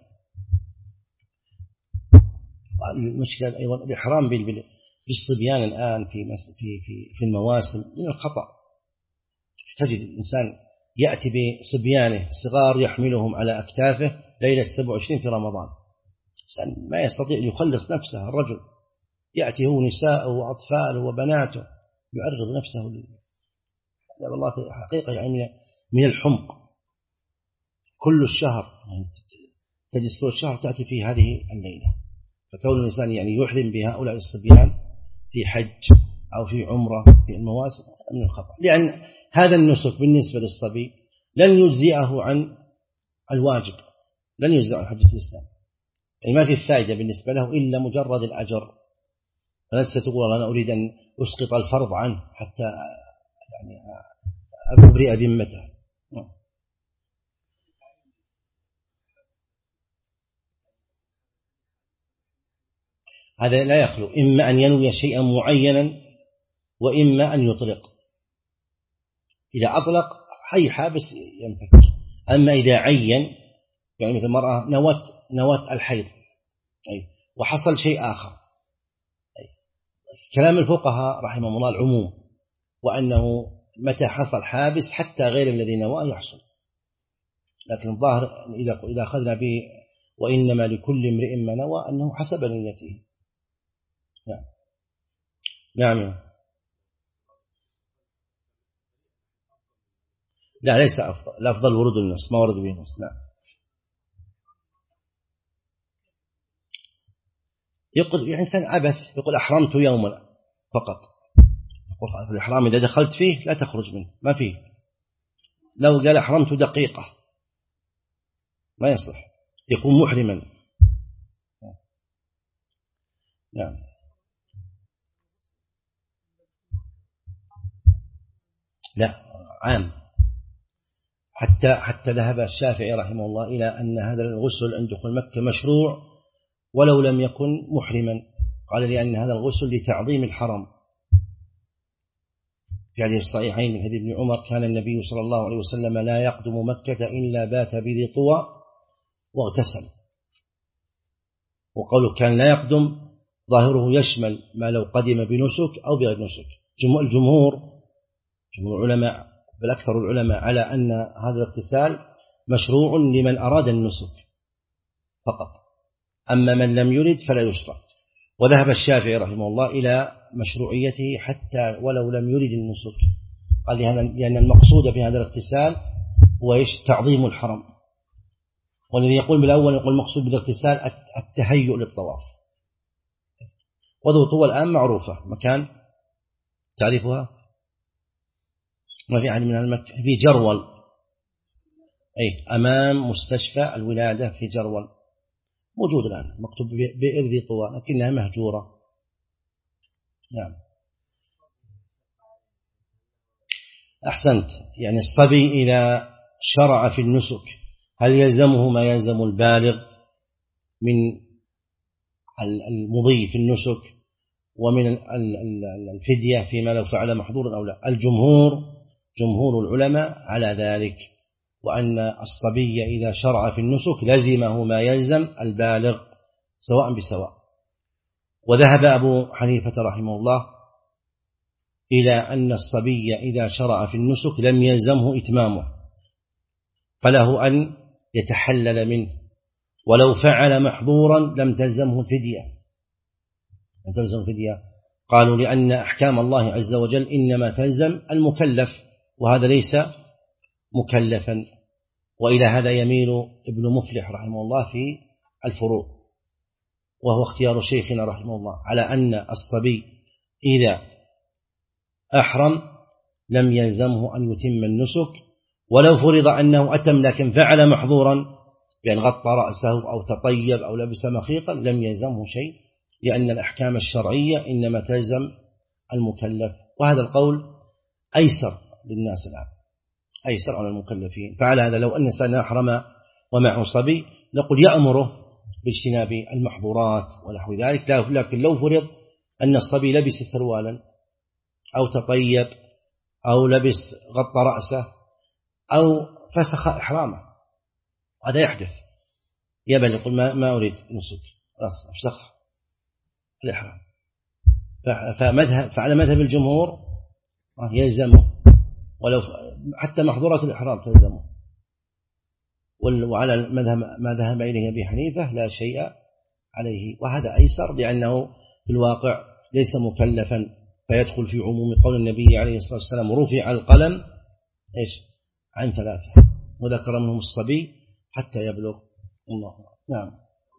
المشكلة أيضا الإحرام بالصبيان الآن في المواسم من الخطأ. تجد الإنسان يأتي بصبيانه صغار يحملهم على أكتافه ليلة 27 في رمضان، ما يستطيع أن يخلص نفسه. الرجل يأتي هو نساءه وأطفاله وبناته يعرض نفسه لا والله حقيقة يعني من الحمق. كل الشهر تجلس كل الشهر تأتي في هذه الليلة. فكون الإنسان يعني يحرم بهؤلاء الصبيان في حج أو في عمرة في المواسم من الخطأ، لأن هذا النسك بالنسبة للصبي لن يجزئه عن الواجب، لن يجزئه عن حجة الإسلام، يعني ما في فائدة بالنسبة له إلا مجرد الأجر. فلا ستقول أنا أريد أن أسقط الفرض عنه حتى يعني أبرئ ذمته. هذا لا يخلو، إما أن ينوي شيئا معينا وإما أن يطلق. إذا أطلق حي حابس ينفك. أما إذا عين، يعني مثل المرأة نوت الحيض وحصل شيء آخر، كلام الفقهاء رحمهم الله العموم، وأنه متى حصل حابس حتى غير الذي نواه يحصل. لكن الظاهر إذا أخذنا به وإنما لكل امرئ ما نوى أنه حسب نيته. نعم. لا ليس أفضل، الأفضل ورود النص، ما ورد به النص. نعم. يقول إنسان عبث يقول أحرمت يوما فقط، يقول الإحرام إذا دخلت فيه لا تخرج منه، ما فيه. لو قال أحرمت دقيقة ما يصلح، يكون محرما. نعم. لا عام. حتى ذهب الشافعي رحمه الله إلى أن هذا الغسل عند دخول مكة مشروع ولو لم يكن محرما، قال لأن هذا الغسل لتعظيم الحرم. في حديث الصحيحين من حديث ابن عمر كان النبي صلى الله عليه وسلم لا يقدم مكة إلا بات بذي طوى واغتسل. وقوله كان لا يقدم ظاهره يشمل ما لو قدم بنسك أو بغير نسك. جمهور العلماء بل أكثر العلماء على أن هذا الاغتسال مشروع لمن أراد النسك فقط، أما من لم يرد فلا يشرع. وذهب الشافعي رحمه الله إلى مشروعيته حتى ولو لم يرد النسك، قال لأن المقصود في هذا الاغتسال هو تعظيم الحرم. والذي يقول بالأول يقول المقصود بالاغتسال التهيؤ للطواف. وذو طوى الآن معروفة مكان تعرفها ما في أحد من المكة في جرول، أمام مستشفى الولادة في جرول موجود الآن مكتوب بئر ذي طوى لكنها مهجورة. نعم أحسنت. يعني الصبي إذا شرع في النسك هل يلزمه ما يلزم البالغ من المضي في النسك ومن الفدية فيما لو فعل محظورا أو لا؟ جمهور العلماء على ذلك، وأن الصبي إذا شرع في النسك لزمه ما يلزم البالغ سواء بسواء. وذهب أبو حنيفة رحمه الله إلى أن الصبي إذا شرع في النسك لم يلزمه إتمامه، فله أن يتحلل منه، ولو فعل محظورا لم تلزمه الفدية. قالوا لأن أحكام الله عز وجل إنما تلزم المكلف، وهذا ليس مكلفا. وإلى هذا يميل ابن مفلح رحمه الله في الفروع، وهو اختيار شيخنا رحمه الله، على أن الصبي إذا أحرم لم يلزمه أن يتم النسك، ولو فرض أنه أتم لكن فعل محظورا بأن غطى رأسه أو تطيب أو لبس مخيطا لم يلزمه شيء، لأن الأحكام الشرعية إنما تلزم المكلف. وهذا القول أيسر للناس الآن، أيسر على المكلفين. فعلى هذا لو أن إنسان أحرم ومعه صبي نقول يأمره باجتناب المحظورات ونحو ذلك، لكن لو فرض أن الصبي لبس سروالا أو تطيب أو لبس غطى رأسه أو فسخ إحرامه، هذا يحدث، يبل يقول ما أريد نسك، أفسخ الإحرام. فعلى مذهب الجمهور يلزمه، ولو حتى محظورات الإحرام تلزمه. وعلى ما ذهب إليه أبي حنيفة لا شيء عليه، وهذا أيسر لأنه في الواقع ليس مكلفا، فيدخل في عموم قول النبي عليه الصلاة والسلام رفع القلم عن 3 وذكر منهم الصبي حتى يبلغ. الله نعم.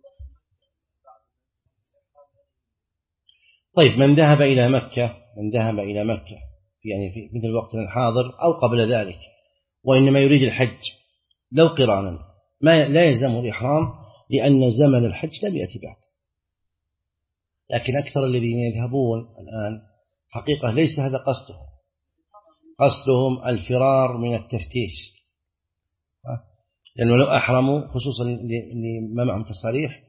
طيب من ذهب إلى مكة يعني في مثل وقتنا الحاضر أو قبل ذلك وإنما يريد الحج لو قرانا لا يلزمه الإحرام، لأن زمن الحج لم يأتي بعد. لكن أكثر الذين يذهبون الآن حقيقة ليس هذا قصدهم الفرار من التفتيش، لأنه لو أحرموا خصوصا اللي ما معهم تصاريح،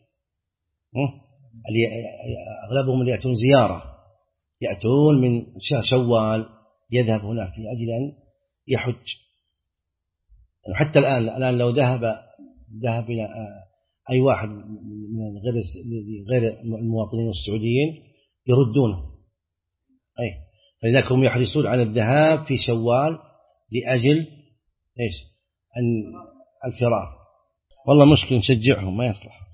أغلبهم اللي يأتون زيارة، يأتون من شهر شوال يذهب هناك لأجل أن يحج. حتى الآن لو ذهب إلى أي واحد من غير المواطنين السعوديين يردونه، فلذلك هم يحرصون على الذهاب في شوال لأجل الفرار. والله مشكلة نشجعهم ما يصلح.